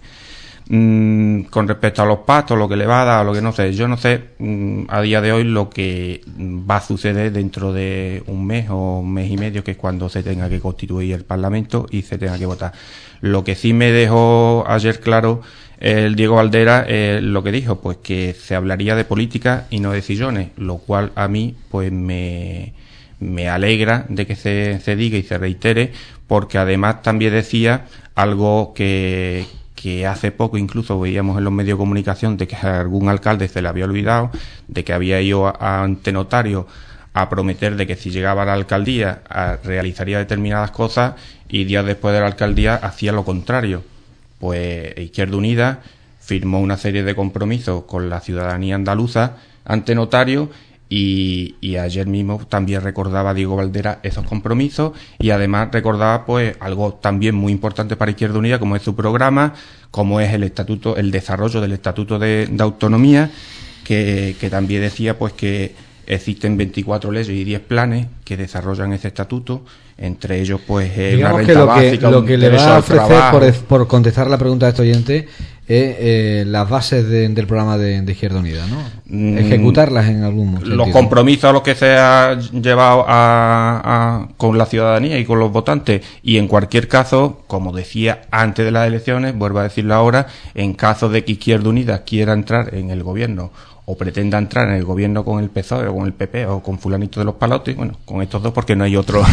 Mm, con respecto a los pactos, lo que le va a dar, lo que no sé, yo no sé mm, a día de hoy lo que va a suceder dentro de un mes o un mes y medio, que es cuando se tenga que constituir el Parlamento y se tenga que votar. Lo que sí me dejó ayer claro el Diego Bardera, eh, lo que dijo, pues que se hablaría de política y no de sillones, lo cual a mí pues me me alegra de que se, se diga y se reitere, porque además también decía algo que, que hace poco incluso veíamos en los medios de comunicación, de que a algún alcalde se le había olvidado, de que había ido a, ante notario a prometer de que si llegaba a la alcaldía a, realizaría determinadas cosas, y días después de la alcaldía hacía lo contrario. Pues Izquierda Unida firmó una serie de compromisos con la ciudadanía andaluza ante notario, Y, y ayer mismo también recordaba Diego Bardera esos compromisos, y además recordaba pues algo también muy importante para Izquierda Unida, como es su programa, como es el estatuto, el desarrollo del estatuto de, de autonomía, que, que también decía pues que existen veinticuatro leyes y diez planes que desarrollan ese estatuto, entre ellos pues eh, una renta que lo básica, que, lo que un le derecho va a al ofrecer trabajo. por, por contestar la pregunta de este oyente es eh, las bases de, del programa de, de Izquierda Unida, ¿no? Mm, ejecutarlas en algún sentido. Los compromisos a los que se ha llevado a, a, con la ciudadanía y con los votantes, y en cualquier caso, como decía antes de las elecciones, vuelvo a decirlo ahora, en caso de que Izquierda Unida quiera entrar en el gobierno o pretenda entrar en el gobierno con el P S O E o con el P P o con fulanito de los palotes, bueno, con estos dos porque no hay otro,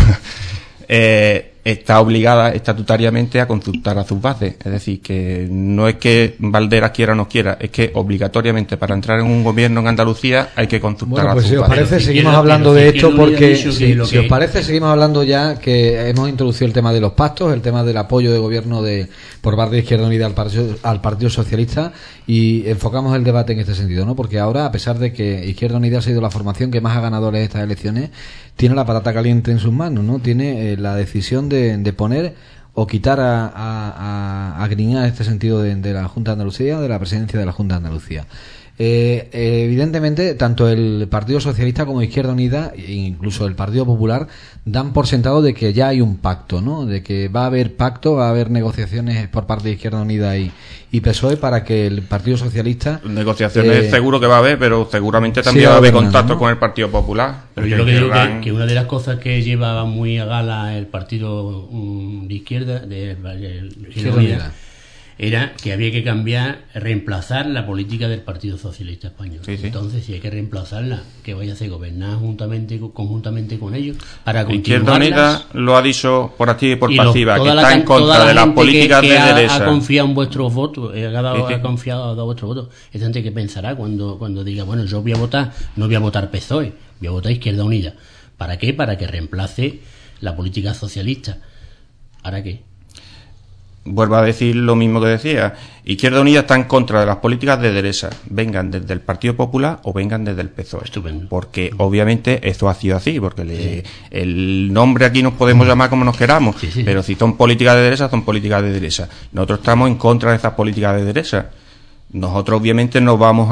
eh, está obligada estatutariamente a consultar a sus bases. Es decir, que no es que Bardera quiera o no quiera, es que obligatoriamente para entrar en un gobierno en Andalucía hay que consultar bueno, a pues sus si os bases. parece, Pero seguimos Izquierda- hablando pero de Izquierda esto Unida porque ha dicho si, que lo si os que- parece, seguimos hablando ya que hemos introducido el tema de los pactos, el tema del apoyo de gobierno de por parte de Izquierda Unida al Partido, al Partido Socialista, y enfocamos el debate en este sentido, ¿no? Porque ahora, a pesar de que Izquierda Unida ha sido la formación que más ha ganado en estas elecciones, tiene la patata caliente en sus manos, ¿no? Tiene eh, la decisión de, de poner o quitar a, a, a, a Griñán en este sentido de, de la Junta de Andalucía, de la presidencia de la Junta de Andalucía. Eh, eh, evidentemente, tanto el Partido Socialista como Izquierda Unida, e incluso el Partido Popular, dan por sentado de que ya hay un pacto, ¿no? De que va a haber pacto, va a haber negociaciones por parte de Izquierda Unida y, y P S O E para que el Partido Socialista... Negociaciones eh, seguro que va a haber, pero seguramente también sí, va a haber gobernando, contacto ¿no? con el Partido Popular. Pero yo lo que digo que, que una de las cosas que llevaba muy a gala el partido um, de izquierda, de, de, de Izquierda Unida, era que había que cambiar, reemplazar la política del Partido Socialista Español. Sí, sí. Entonces, si hay que reemplazarla, que vaya a ser gobernar juntamente, conjuntamente con ellos para Izquierda continuarlas. Unida lo ha dicho por activa y por Y lo- pasiva, que toda la está en can- toda contra la de las gente políticas que, que de ha, derecha. ha confiado en vuestros votos, eh, ha, dado, Sí, sí. ha confiado, ha dado vuestros votos. Esta gente que pensará cuando, cuando diga, bueno, yo voy a votar, no voy a votar P S O E, voy a votar Izquierda Unida. ¿Para qué? Para que reemplace la política socialista. ¿Ahora qué? Vuelvo a decir lo mismo que decía. Izquierda Unida está en contra de las políticas de derecha, vengan desde el Partido Popular o vengan desde el P S O E. Estupendo. Porque obviamente eso ha sido así, porque le, el nombre aquí nos podemos llamar como nos queramos, sí, sí. pero si son políticas de derecha, son políticas de derecha. Nosotros estamos en contra de esas políticas de derecha. Nosotros obviamente no vamos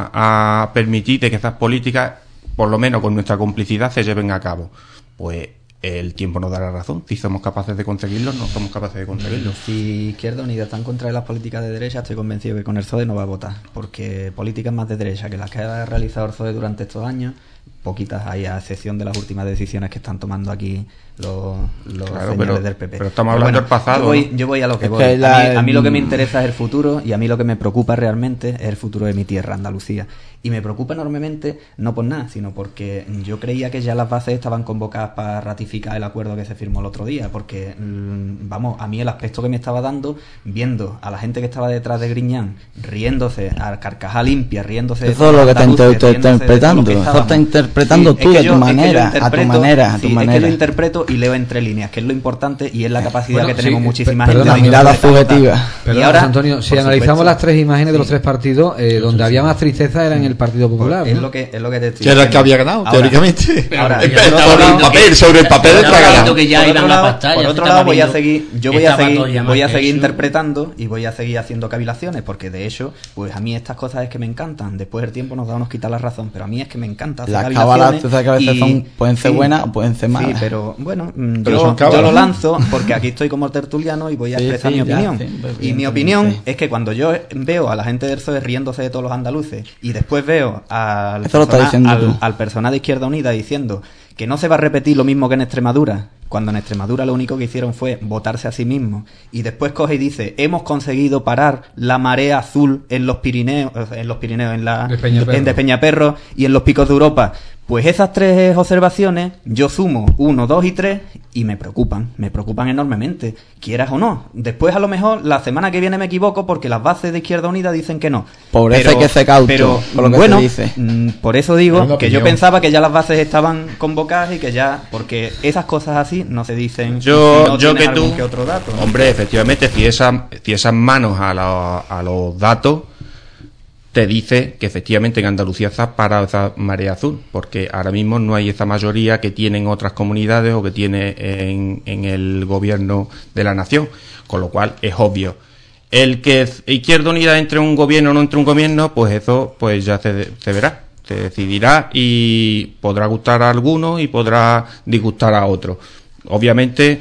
a, a permitir de que esas políticas, por lo menos con nuestra complicidad, se lleven a cabo. Pues el tiempo nos dará razón. Si somos capaces de conseguirlo, no somos capaces de conseguirlo. Si Izquierda Unida está en contra de las políticas de derecha, estoy convencido que con el P S O E no va a votar, porque políticas más de derecha que las que ha realizado el P S O E durante estos años, poquitas hay, a excepción de las últimas decisiones que están tomando aquí los, los Claro, señores pero- del P P. pero estamos hablando del pasado, Yo voy, ¿no? yo voy a lo que Es voy. que a, la- mí, a mí lo que me interesa es el futuro, y a mí lo que me preocupa realmente es el futuro de mi tierra, Andalucía. Y me preocupa enormemente, no por nada, sino porque yo creía que ya las bases estaban convocadas para ratificar el acuerdo que se firmó el otro día, porque, mm, vamos, a mí el aspecto que me estaba dando, viendo a la gente que estaba detrás de Griñán, riéndose, a carcajada limpia, riéndose... de Eso es lo todos que está los andaluces, inter- riéndose de todo interpretando. lo que Eso estábamos. está interpretando Sí, tú es que de yo- tu es que yo manera, a tu interpreto- manera, a tu sí, es que manera. lo interpreto y leo entre líneas, que es lo importante, y es la capacidad Bueno, que tenemos sí, muchísima per- gente. perdona, de mirada interpretar. subjetiva. Pero Y ahora, Antonio, si por analizamos supuesto, las tres imágenes de los sí. tres partidos, eh, donde había más tristeza era en el Partido Popular. Es ¿no? lo que, es lo que te estoy Que era el que diciendo. había ganado, Ahora- teóricamente. Ahora, Pero por ya otro estaba lado- el papel, sobre el papel Estaba está viendo ganado. que ya por iban otro a lado, pactar, por ya se otro estaba lado voy a viendo- seguir, yo voy a estaba seguir, todo ya voy a más seguir hecho. interpretando y voy a seguir haciendo cavilaciones, porque de hecho, pues a mí estas cosas es que me encantan. Después el tiempo nos da o nos quita la razón, pero a mí es que me encanta hacer Las cavilaciones. cábalas, tú sabes que a veces y- son- pueden ser sí, buenas o pueden ser malas. Sí, pero bueno, mm, Pero yo, son cábalas, yo lo ¿no? lanzo porque aquí estoy como tertuliano y voy a Sí, expresar sí, mi ya, opinión. sí, pues, y mi evidentemente. opinión es que cuando yo veo a la gente del P S O E riéndose de todos los andaluces y después veo al Eso lo estás persona- diciendo al- tú. al personal de Izquierda Unida diciendo que no se va a repetir lo mismo que en Extremadura, cuando en Extremadura lo único que hicieron fue votarse a sí mismos, y después coge y dice, hemos conseguido parar la marea azul en los Pirineos, en los Pirineos, en la De Peñaperro. en de Peñaperro y en los picos de Europa. Pues esas tres observaciones yo sumo uno, dos y tres y me preocupan, me preocupan enormemente, quieras o no. Después a lo mejor la semana que viene me equivoco porque las bases de Izquierda Unida dicen que no. Por eso hay que ser cauto pero, con lo que bueno, se dice. mm, por eso digo Es una que yo opinión. pensaba que ya las bases estaban convocadas y que ya, porque esas cosas así no se dicen. Yo, si no yo tienes que tú, algún que otro dato, ¿no? hombre, efectivamente, si esas, si esas manos a, la- a los datos te dice que efectivamente en Andalucía está parada esa marea azul, porque ahora mismo no hay esa mayoría que tienen otras comunidades o que tiene en, en el gobierno de la nación, con lo cual es obvio. El que Izquierda Unida entre un gobierno o no entre un gobierno, pues eso pues ya se, se verá, se decidirá y podrá gustar a algunos y podrá disgustar a otros. Obviamente,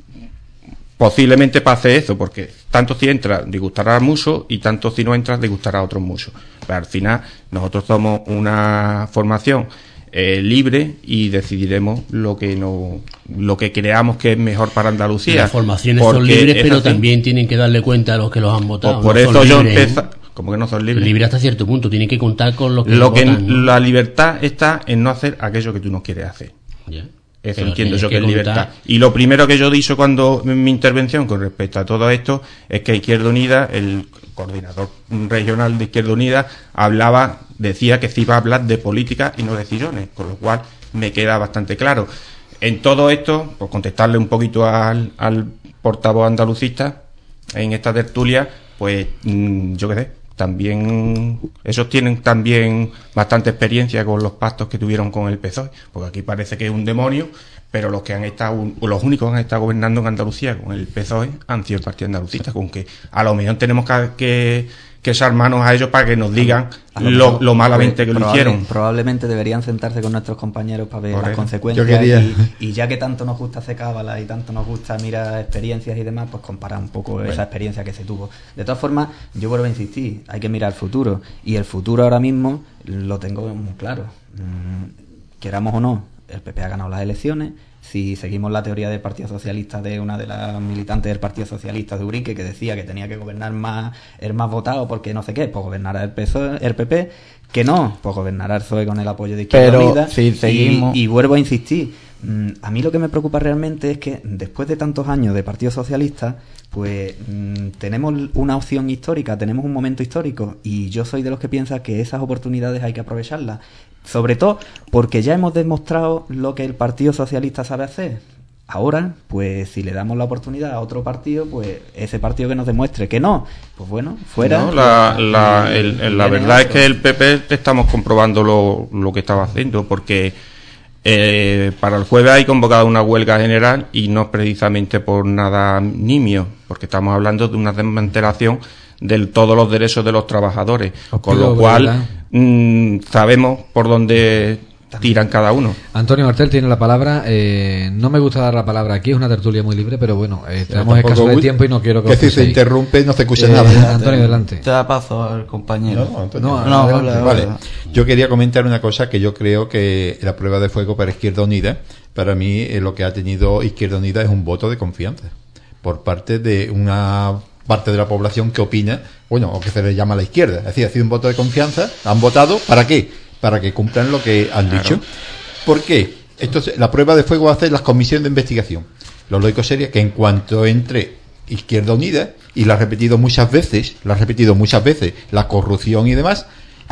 posiblemente pase eso, porque tanto si entras disgustará a muchos y tanto si no entras disgustará a otros muchos. Pero al final nosotros somos una formación eh, libre y decidiremos lo que no, lo que creamos que es mejor para Andalucía. Las formaciones son Porque libres, es pero así. también tienen que darle cuenta a los que los han votado. Pues por no son eso yo libres, ¿eh? empiezo, como que no son libres. Libre hasta cierto punto, tienen que contar con lo que Lo que votan, ¿no? la libertad está en no hacer aquello que tú no quieres hacer. Ya. Eso Pero entiendo tienes yo que, es contar- libertad. Y lo primero que yo he dicho cuando en mi intervención con respecto a todo esto es que Izquierda Unida, el coordinador regional de Izquierda Unida, hablaba, decía que se iba a hablar de política y no de sillones, con lo cual me queda bastante claro. En todo esto, por contestarle un poquito al, al portavoz andalucista en esta tertulia, pues mm, yo qué sé, también esos tienen también bastante experiencia con los pactos que tuvieron con el P S O E, porque aquí parece que es un demonio, pero los que han estado, los únicos que han estado gobernando en Andalucía con el P S O E han sido el Partido Andalucista, con que a lo mejor tenemos que, que, que echar manos a ellos para que nos digan A lo, mejor, lo malamente que lo probable- hicieron. Probablemente deberían sentarse con nuestros compañeros para ver Por las eso. consecuencias. Yo quería- Y, y ya que tanto nos gusta hacer cábalas y tanto nos gusta mirar experiencias y demás, pues comparar un poco esa experiencia que se tuvo. De todas formas, yo vuelvo a insistir, hay que mirar el futuro. Y el futuro ahora mismo lo tengo muy claro. Mm, queramos o no, el P P ha ganado las elecciones. Si seguimos la teoría del Partido Socialista, de una de las militantes del Partido Socialista de Urique, que decía que tenía que gobernar más el más votado porque no sé qué, pues gobernará el P S O E, el P P, que no, pues gobernará el P S O E con el apoyo de Izquierda Pero Unida. si seguimos- Y, y vuelvo a insistir, mm, a mí lo que me preocupa realmente es que después de tantos años de Partido Socialista, pues mm, tenemos una opción histórica, tenemos un momento histórico, y yo soy de los que piensa que esas oportunidades hay que aprovecharlas. Sobre todo porque ya hemos demostrado lo que el Partido Socialista sabe hacer. Ahora, pues si le damos la oportunidad a otro partido, pues ese partido que nos demuestre que no, pues bueno, fuera. No, la la, y, el, y la verdad otro. es que el P P estamos comprobando lo, lo que estaba haciendo, porque eh, para el jueves hay convocada una huelga general y no precisamente por nada nimio, porque estamos hablando de una desmantelación de todos los derechos de los trabajadores, Os con pido lo cual brevedad. mmm, sabemos por dónde tiran cada uno. Antonio Martel tiene la palabra. Eh, no me gusta dar la palabra aquí, es una tertulia muy libre, pero bueno, eh, tenemos Tampoco escaso de gu- tiempo y no quiero que, que os si se paséis. interrumpe no se escucha Eh, nada. Antonio, adelante. Te da paso al compañero. No, Antonio. No, No, adelante. vale, Vale, yo quería comentar una cosa que yo creo que la prueba de fuego para Izquierda Unida, para mí eh, lo que ha tenido Izquierda Unida es un voto de confianza por parte de una parte de la población que opina, bueno, o que se le llama la izquierda. Es decir, ha sido un voto de confianza, han votado, ¿para qué? Para que cumplan lo que han Claro. dicho. ¿Por qué? Entonces, la prueba de fuego va a hacer las comisiones de investigación. Lo lógico sería que en cuanto entre Izquierda Unida, y la ha repetido muchas veces, la ha repetido muchas veces, la corrupción y demás,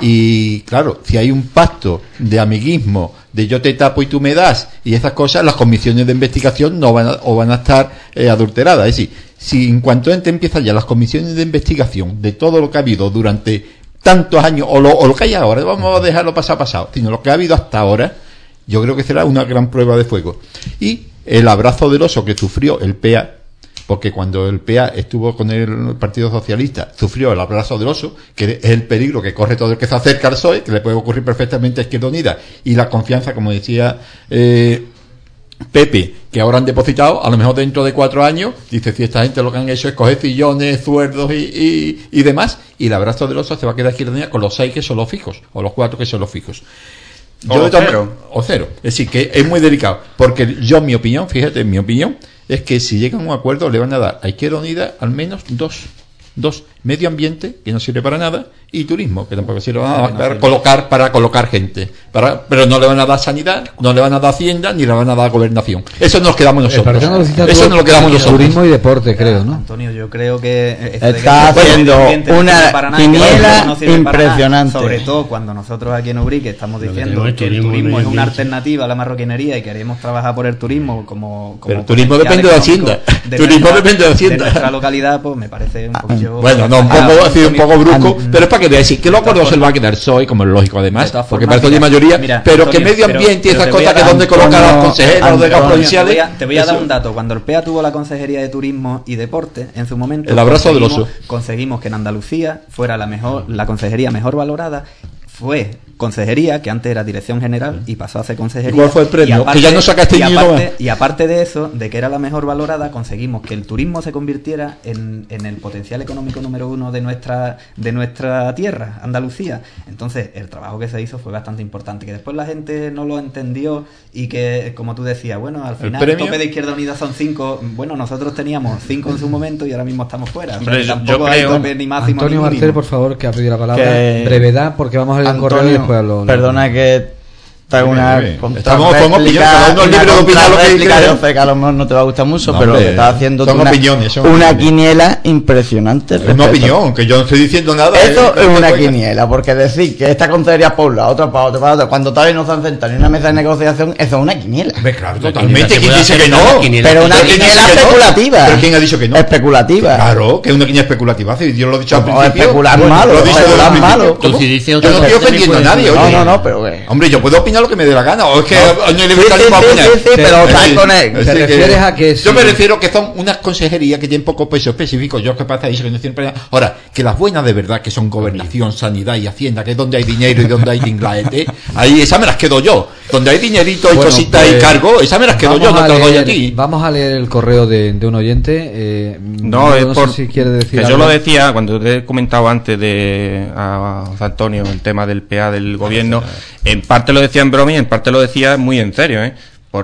y claro, si hay un pacto de amiguismo, de yo te tapo y tú me das, y esas cosas, las comisiones de investigación no van a, o van a estar eh, adulteradas. Es decir, si en cuanto entre empiezan ya las comisiones de investigación de todo lo que ha habido durante tantos años, o lo, o lo que hay ahora, vamos a dejarlo pasar pasado, sino lo que ha habido hasta ahora, yo creo que será una gran prueba de fuego. Y el abrazo del oso que sufrió el P A, porque cuando el P A estuvo con el Partido Socialista, sufrió el abrazo del oso, que es el peligro que corre todo el que se acerca al P S O E, que le puede ocurrir perfectamente a Izquierda Unida, y la confianza, como decía eh, Pepe, que ahora han depositado, a lo mejor dentro de cuatro años, dice, si esta gente lo que han hecho es coger sillones, sueldos y, y, y demás, y el abrazo del oso se va a quedar Izquierda Unida con los seis que son los fijos, o los cuatro que son los fijos. O Yo de todas cero. maneras- o cero. Es decir, que es muy delicado. Porque yo, en mi opinión, fíjate, en mi opinión, es que si llegan a un acuerdo, le van a dar a Izquierda Unida al menos dos. Dos. Medio ambiente, que no sirve para nada, y turismo, que tampoco sirve para, no para sirve. colocar, para colocar gente. Para, pero no le van a dar sanidad, no le van a dar hacienda, ni le van a dar gobernación. Eso nos quedamos El nosotros. partido necesita Eso todo- nos lo quedamos nosotros. Turismo y deporte, creo, ¿no? Antonio, yo creo que eso de que Está el medio haciendo ambiente no una sirve para nada y que el quiniela turismo no sirve para nada, impresionante. sobre todo cuando nosotros aquí en Ubrique estamos Lo que diciendo tenemos que es el turismo y turismo es medio una ambiente. alternativa a la marroquinería y queremos trabajar por el turismo como, como Pero el turismo potencial depende de económico Hacienda. de Turismo nuestra- depende de Hacienda. de nuestra localidad, pues me parece un poquillo... Bueno, no, un Ah, poco, ha sido un poco brusco, ah, pero es para que veáis que los de todas acuerdos se lo va a formas- quedar P S O E, como es lógico además, De todas porque formas, parece de mira, mayoría, mira, pero Antonio, que medio pero- ambiente y pero esas te voy cosas a que dar- donde colocan a los Antonio, consejeros de Antonio, las Te provinciales. voy, a, te voy a dar eso- un dato. Cuando el P E A tuvo la Consejería de Turismo y Deporte, en su momento... El abrazo del conseguimos- oso. Conseguimos que en Andalucía fuera la mejor, la consejería mejor valorada. Fue consejería, que antes era dirección general, y pasó a ser consejería. ¿Y cuál fue el premio? Y Que ya no sacaste y ni uno aparte, más. y aparte de eso, de que era la mejor valorada, conseguimos que el turismo se convirtiera en, en el potencial económico número uno de nuestra, de nuestra tierra, Andalucía. Entonces, el trabajo que se hizo fue bastante importante. Que después la gente no lo entendió y que, como tú decías, bueno, al El final el, premio- tope de Izquierda Unida son cinco. Bueno, nosotros teníamos cinco en su momento y ahora mismo estamos fuera. O sea, Hombre, que yo- tampoco yo hay creo- tope ni máximo Antonio ni mínimo. Martel, por favor, que ha pedido la palabra. Que- Brevedad, porque vamos a leer un correo y después lo... lo- Perdona que te hago Dime, una dime. Estamos- contrarréplica, somos opiniones, cada uno es libre de una opinar lo que contrarréplica. quiera. Yo sé que a lo mejor no te va a gustar mucho, No, pero hombre, lo que estás haciendo son tú una, opiniones, son una opiniones. quiniela impresionante. Es una respecto- opinión, que yo no estoy diciendo nada. Eso eh, es una oiga. quiniela, porque decir que esta consejería para un lado, otra para otro, para otro, cuando todavía no se han sentado en una mesa de negociación, eso es una quiniela. Hombre, claro, La totalmente. quiniela se ¿Quién puede dice hacer que en la no? quiniela. Pero una ¿Pero quién quiniela dice que no? especulativa. ¿Pero quién ha dicho que no? Especulativa. Claro, que es una quiniela especulativa. Si yo lo he dicho al No, principio. especular Bueno, malo, lo he dicho especular al principio. malo. ¿Cómo? Tú si dices Yo otra no estoy cosa, ofendiendo a también nadie, puedes oye. No, no, no, pero que... Hombre, yo puedo opinar lo que me dé la gana. O es que no le sí, gusta sí, ni para sí, opinar. sí, sí, pero Sí, estás sí. con él. Así ¿Te que- refieres a que Yo si- me refiero que son unas consejerías que tienen poco peso específico. Yo que pasa eso que no siempre. Ahora, que las buenas de verdad, que son gobernación, sanidad y hacienda, que es donde hay dinero y donde hay tinglaete, ahí esa me las quedo yo. Donde hay dinerito y Bueno, cositas pues, y cargo, esa me las quedo vamos yo, no a te las doy a leer- ti. Vamos a leer el correo de, de un oyente. Eh, No, yo es sé por si quiere decir que yo algo. lo decía cuando te he comentado antes de a José Antonio el tema del P A del gobierno. En parte lo decía en broma y en parte lo decía muy en serio, ¿eh?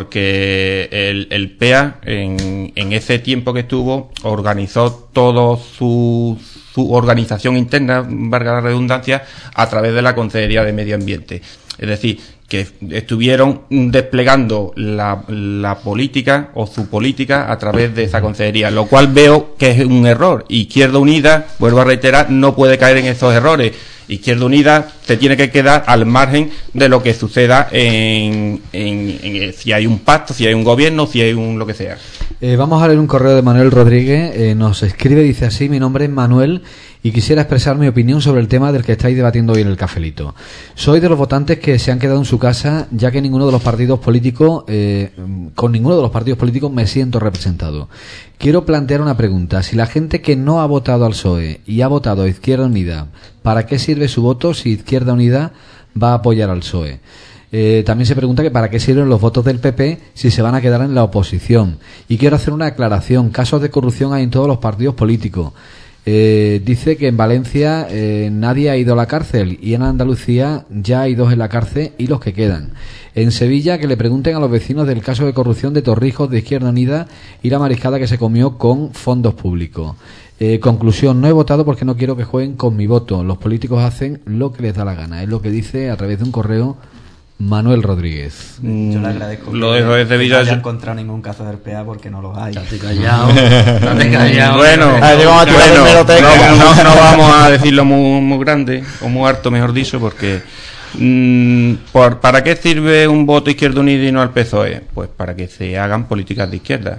Porque el, el P A en, en ese tiempo que estuvo organizó todo su, su organización interna, valga la redundancia, a través de la Consejería de Medio Ambiente. Es decir, que estuvieron desplegando la, la política o su política a través de esa consejería, lo cual veo que es un error. Izquierda Unida, vuelvo a reiterar, no puede caer en esos errores. Izquierda Unida se tiene que quedar al margen de lo que suceda en, en, en si hay un pacto, si hay un gobierno, si hay un lo que sea. Eh, vamos a leer un correo de Manuel Rodríguez. Eh, nos escribe, dice así: mi nombre es Manuel y quisiera expresar mi opinión sobre el tema del que estáis debatiendo hoy en el cafelito. Soy de los votantes que se han quedado en su casa, ya que ninguno de los partidos políticos, eh, con ninguno de los partidos políticos me siento representado. Quiero plantear una pregunta. Si la gente que no ha votado al P S O E y ha votado a Izquierda Unida, ¿para qué sirve su voto si Izquierda Unida va a apoyar al P S O E? Eh, también se pregunta que para qué sirven los votos del P P si se van a quedar en la oposición. Y quiero hacer una aclaración. Casos de corrupción hay en todos los partidos políticos. Eh, dice que en Valencia eh, nadie ha ido a la cárcel y en Andalucía ya hay dos en la cárcel y los que quedan. En Sevilla que le pregunten a los vecinos del caso de corrupción de Torrijos, de Izquierda Unida y la mariscada que se comió con fondos públicos. Eh, conclusión, no he votado porque no quiero que jueguen con mi voto. Los políticos hacen lo que les da la gana. Es lo que dice a través de un correo Manuel Rodríguez. Yo le agradezco Lo que dejo desde no Villa. haya encontrado ningún caso de R P A porque no los hay. Estate callado. Estate callado. Bueno, Ah, llegamos a tirar bueno, de hemeroteca. no, no, no vamos a decirlo muy, muy grande o muy harto, mejor dicho, porque mm, por, ¿para qué sirve un voto Izquierda Unida y no al P S O E? Pues para que se hagan políticas de izquierda.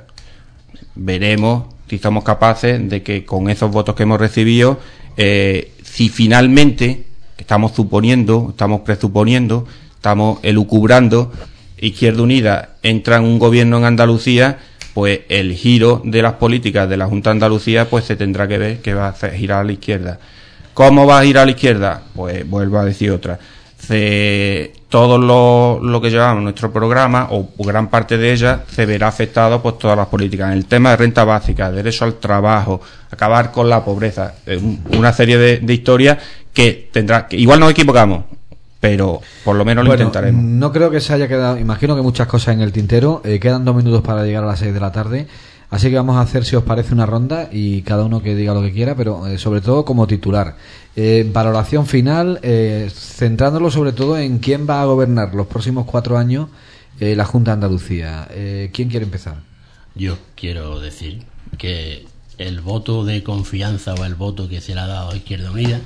Veremos si somos capaces de que con esos votos que hemos recibido, eh, si finalmente, que estamos suponiendo, estamos presuponiendo, estamos elucubrando, Izquierda Unida entra en un gobierno en Andalucía, pues el giro de las políticas de la Junta de Andalucía pues se tendrá que ver que va a girar a la izquierda. ¿Cómo va a girar a la izquierda? Pues vuelvo a decir otra. Se, todo lo, lo que llevamos en nuestro programa, o gran parte de ella, se verá afectado por todas las políticas. En el tema de renta básica, derecho al trabajo, acabar con la pobreza, una serie de, de historias que tendrá, que igual nos equivocamos, pero por lo menos lo Bueno, intentaremos. No creo que se haya quedado, imagino que muchas cosas en el tintero. Eh, quedan dos minutos para llegar a las seis de la tarde, así que vamos a hacer, si os parece, una ronda y cada uno que diga lo que quiera, pero eh, sobre todo como titular. Eh, valoración final, eh, centrándolo sobre todo en quién va a gobernar los próximos cuatro años eh, la Junta de Andalucía. Eh, ¿Quién quiere empezar? Yo quiero decir que el voto de confianza o el voto que se le ha dado a Izquierda Unida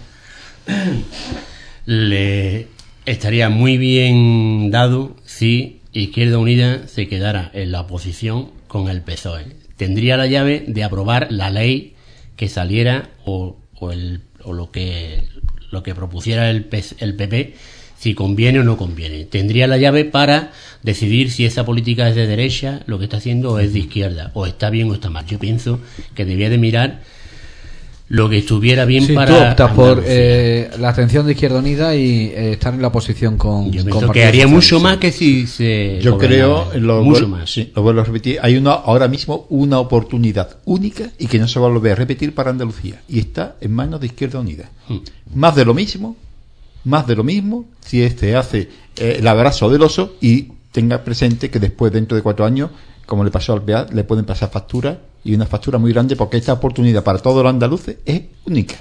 le estaría muy bien dado si Izquierda Unida se quedara en la oposición con el P S O E. Tendría la llave de aprobar la ley que saliera o, o, el, o lo que lo que propusiera el, P S, el P P, si conviene o no conviene. Tendría la llave para decidir si esa política es de derecha, lo que está haciendo, o es de izquierda, o está bien o está mal. Yo pienso que debía de mirar lo que estuviera bien Sí, para tú optas por Andalucía. eh, la abstención de Izquierda Unida y eh, estar en la oposición con, Yo con pienso que Partido haría Socialista. mucho más que si se Yo gobernara. creo, lo, mucho vuel- más. sí, lo vuelvo a repetir, hay una ahora mismo una oportunidad única y que no se va a volver a repetir para Andalucía, y está en manos de Izquierda Unida. Hmm. Más de lo mismo, más de lo mismo, si este hace eh, el abrazo del oso y tenga presente que después, dentro de cuatro años, como le pasó al P E A, le pueden pasar facturas, y una factura muy grande, porque esta oportunidad para todos los andaluces es única.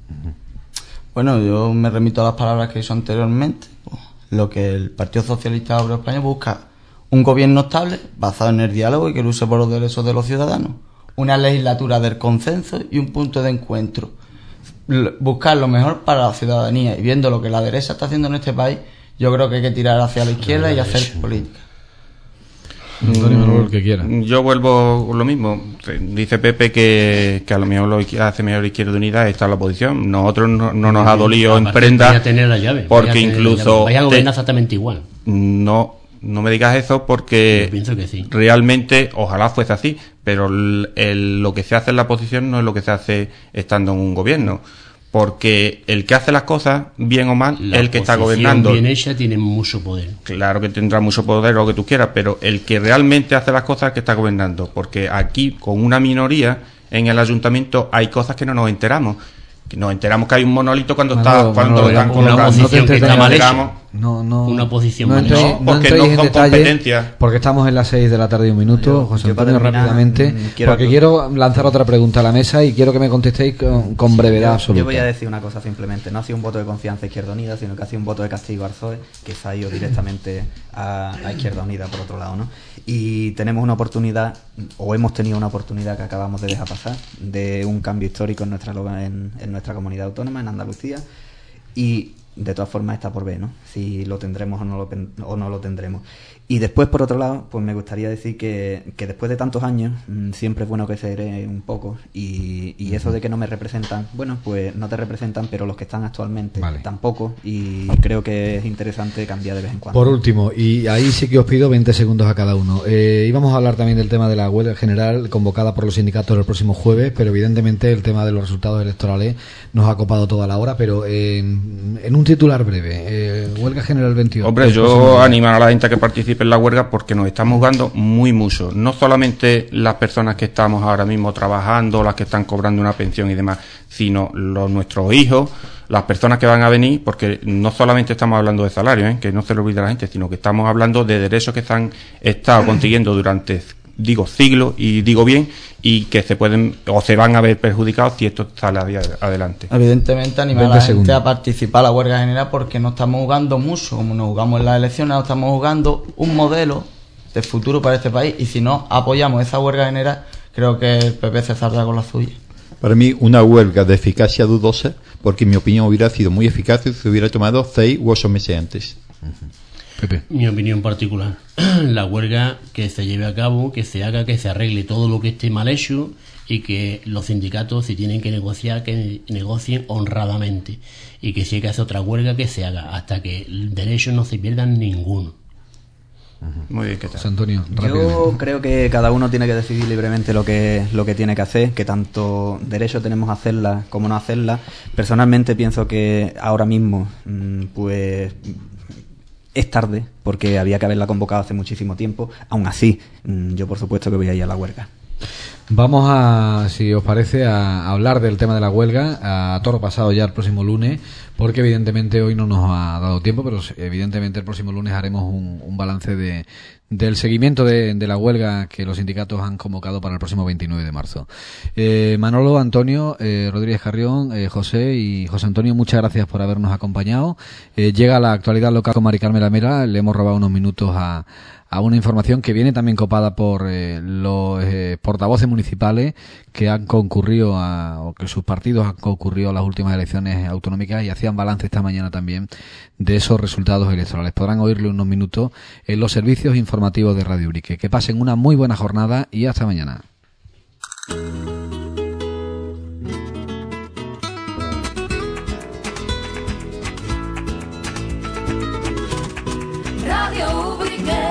Bueno, yo me remito a las palabras que hizo anteriormente. Lo que el Partido Socialista Obrero Español busca: un gobierno estable, basado en el diálogo y que luche por los derechos de los ciudadanos. Una legislatura del consenso y un punto de encuentro. L- buscar lo mejor para la ciudadanía. Y viendo lo que la derecha está haciendo en este país, yo creo que hay que tirar hacia la izquierda y hacer política. Antonio Manuel, el que quiera. Yo vuelvo con lo mismo. Dice Pepe que, que a lo mejor lo que hace mejor Izquierda Unida está en la oposición. Nosotros no, no nos ha dolido en Aparte, prenda, vaya a tener la llave, porque vaya a tener la incluso llave. Vaya a gobernar te- exactamente igual. no no me digas eso, porque Yo pienso que sí. realmente ojalá fuese así, pero el- el- lo que se hace en la oposición no es lo que se hace estando en un gobierno, porque el que hace las cosas bien o mal La es el que está oposición gobernando. bien hecha tiene mucho poder. Claro que tendrá mucho poder, lo que tú quieras, pero el que realmente hace las cosas es el que está gobernando, porque aquí, con una minoría en el ayuntamiento, hay cosas que no nos enteramos. Que nos enteramos que hay un monolito cuando Manolo, está cuando Manolo, están una colocados. oposición que está mal hecha. Enteramos- No, no, Una oposición no mal entréis, hecha. No, porque entréis no en son detalle, competencias. porque estamos en las seis de la tarde y un minuto. Yo- José yo para Antonio, terminar, rápidamente, mm, quiero porque aclarar- quiero lanzar otra pregunta a la mesa y quiero que me contestéis con, con brevedad Yo- absoluta. Yo voy a decir una cosa simplemente. No ha sido un voto de confianza a Izquierda Unida, sino que ha sido un voto de castigo al P S O E, que se ha ido directamente a, a Izquierda Unida, por otro lado, ¿no? Y tenemos una oportunidad, o hemos tenido una oportunidad que acabamos de dejar pasar, de un cambio histórico en nuestra, lo- en, en nuestra comunidad autónoma, en Andalucía. y de todas formas está por ver, ¿no? Si lo tendremos o no lo, o no lo tendremos. Y después, por otro lado, pues me gustaría decir que, que después de tantos años mmm, siempre es bueno que se heree un poco, y, y eso de que no me representan, bueno, pues no te representan, pero los que están actualmente vale. tampoco, y creo que es interesante cambiar de vez en cuando. Por último, y ahí sí que os pido veinte segundos a cada uno, eh, íbamos a hablar también del tema de la huelga general convocada por los sindicatos el próximo jueves, pero evidentemente el tema de los resultados electorales nos ha copado toda la hora, pero eh, en, en un titular breve, eh, huelga general veintiocho. Hombre, yo animar a la gente a que participe en la huelga porque nos estamos jugando muy mucho, no solamente las personas que estamos ahora mismo trabajando, las que están cobrando una pensión y demás, sino los nuestros hijos, las personas que van a venir, porque no solamente estamos hablando de salario, ¿eh? que no se le olvide a la gente, sino que estamos hablando de derechos que se han estado consiguiendo durante, digo, siglos, y digo bien, y que se pueden o se van a ver perjudicados si esto sale adelante. Evidentemente animar a la gente segundos. a participar a la huelga general, porque no estamos jugando mucho, como nos jugamos en las elecciones, no estamos jugando un modelo de futuro para este país, y si no apoyamos esa huelga general, creo que el P P se saldrá con la suya. Para mí, una huelga de eficacia dudosa, porque en mi opinión hubiera sido muy eficaz si se hubiera tomado seis u ocho meses antes. Uh-huh. Pepe. Mi opinión particular, la huelga que se lleve a cabo, que se haga, que se arregle todo lo que esté mal hecho, y que los sindicatos, si tienen que negociar, que negocien honradamente, y que si hay que hacer otra huelga, que se haga, hasta que derechos no se pierdan ninguno. Muy bien, ¿qué tal? José Antonio, yo creo que cada uno tiene que decidir libremente lo que lo que tiene que hacer, que tanto derecho tenemos a hacerla como no hacerla. Personalmente pienso que ahora mismo pues es tarde, porque había que haberla convocado hace muchísimo tiempo. Aún así, yo por supuesto que voy a ir a la huelga. Vamos a, si os parece, a hablar del tema de la huelga a toro pasado ya el próximo lunes, porque evidentemente hoy no nos ha dado tiempo, pero evidentemente el próximo lunes haremos un, un balance de, del seguimiento de, de la huelga que los sindicatos han convocado para el próximo veintinueve de marzo. Eh, Manolo, Antonio, eh, Rodríguez Carrión, eh, José y José Antonio, muchas gracias por habernos acompañado. Eh, llega la actualidad local con Mari Carmen Lamela, le hemos robado unos minutos a a una información que viene también copada por eh, los eh, portavoces municipales que han concurrido a, o que sus partidos han concurrido a las últimas elecciones autonómicas y hacían balance esta mañana también de esos resultados electorales. Podrán oírlo unos minutos en los servicios informativos de Radio Urique. Que pasen una muy buena jornada y hasta mañana. Radio Urique.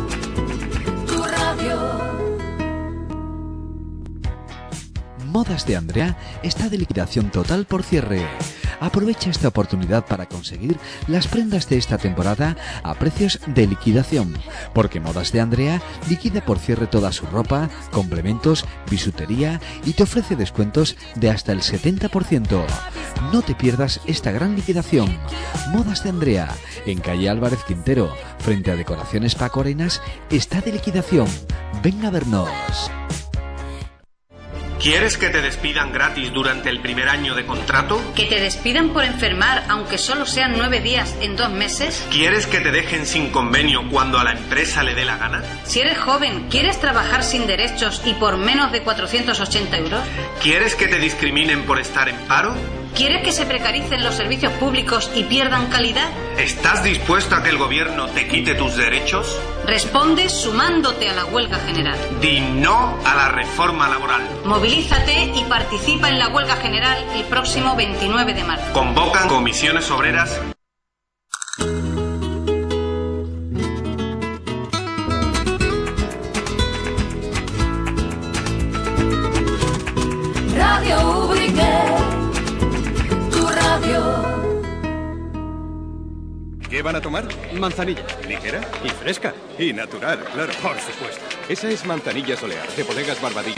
Modas de Andrea está de liquidación total por cierre. Aprovecha esta oportunidad para conseguir las prendas de esta temporada a precios de liquidación, porque Modas de Andrea liquida por cierre toda su ropa, complementos, bisutería y te ofrece descuentos de hasta el setenta por ciento. No te pierdas esta gran liquidación. Modas de Andrea, en calle Álvarez Quintero, frente a Decoraciones Paco Arenas, está de liquidación. Ven a vernos. ¿Quieres que te despidan gratis durante el primer año de contrato? ¿Que te despidan por enfermar aunque solo sean nueve días en dos meses? ¿Quieres que te dejen sin convenio cuando a la empresa le dé la gana? Si eres joven, ¿quieres trabajar sin derechos y por menos de cuatrocientos ochenta euros? ¿Quieres que te discriminen por estar en paro? ¿Quieres que se precaricen los servicios públicos y pierdan calidad? ¿Estás dispuesto a que el gobierno te quite tus derechos? Responde sumándote a la huelga general. Di no a la reforma laboral. Movilízate y participa en la huelga general el próximo veintinueve de marzo. Convocan comisiones obreras. Radio Urique. ¿Qué van a tomar? Manzanilla. ¿Ligera? Y fresca. Y natural, claro. Por supuesto. Esa es Manzanilla Solear, de Bodegas Barbadillo.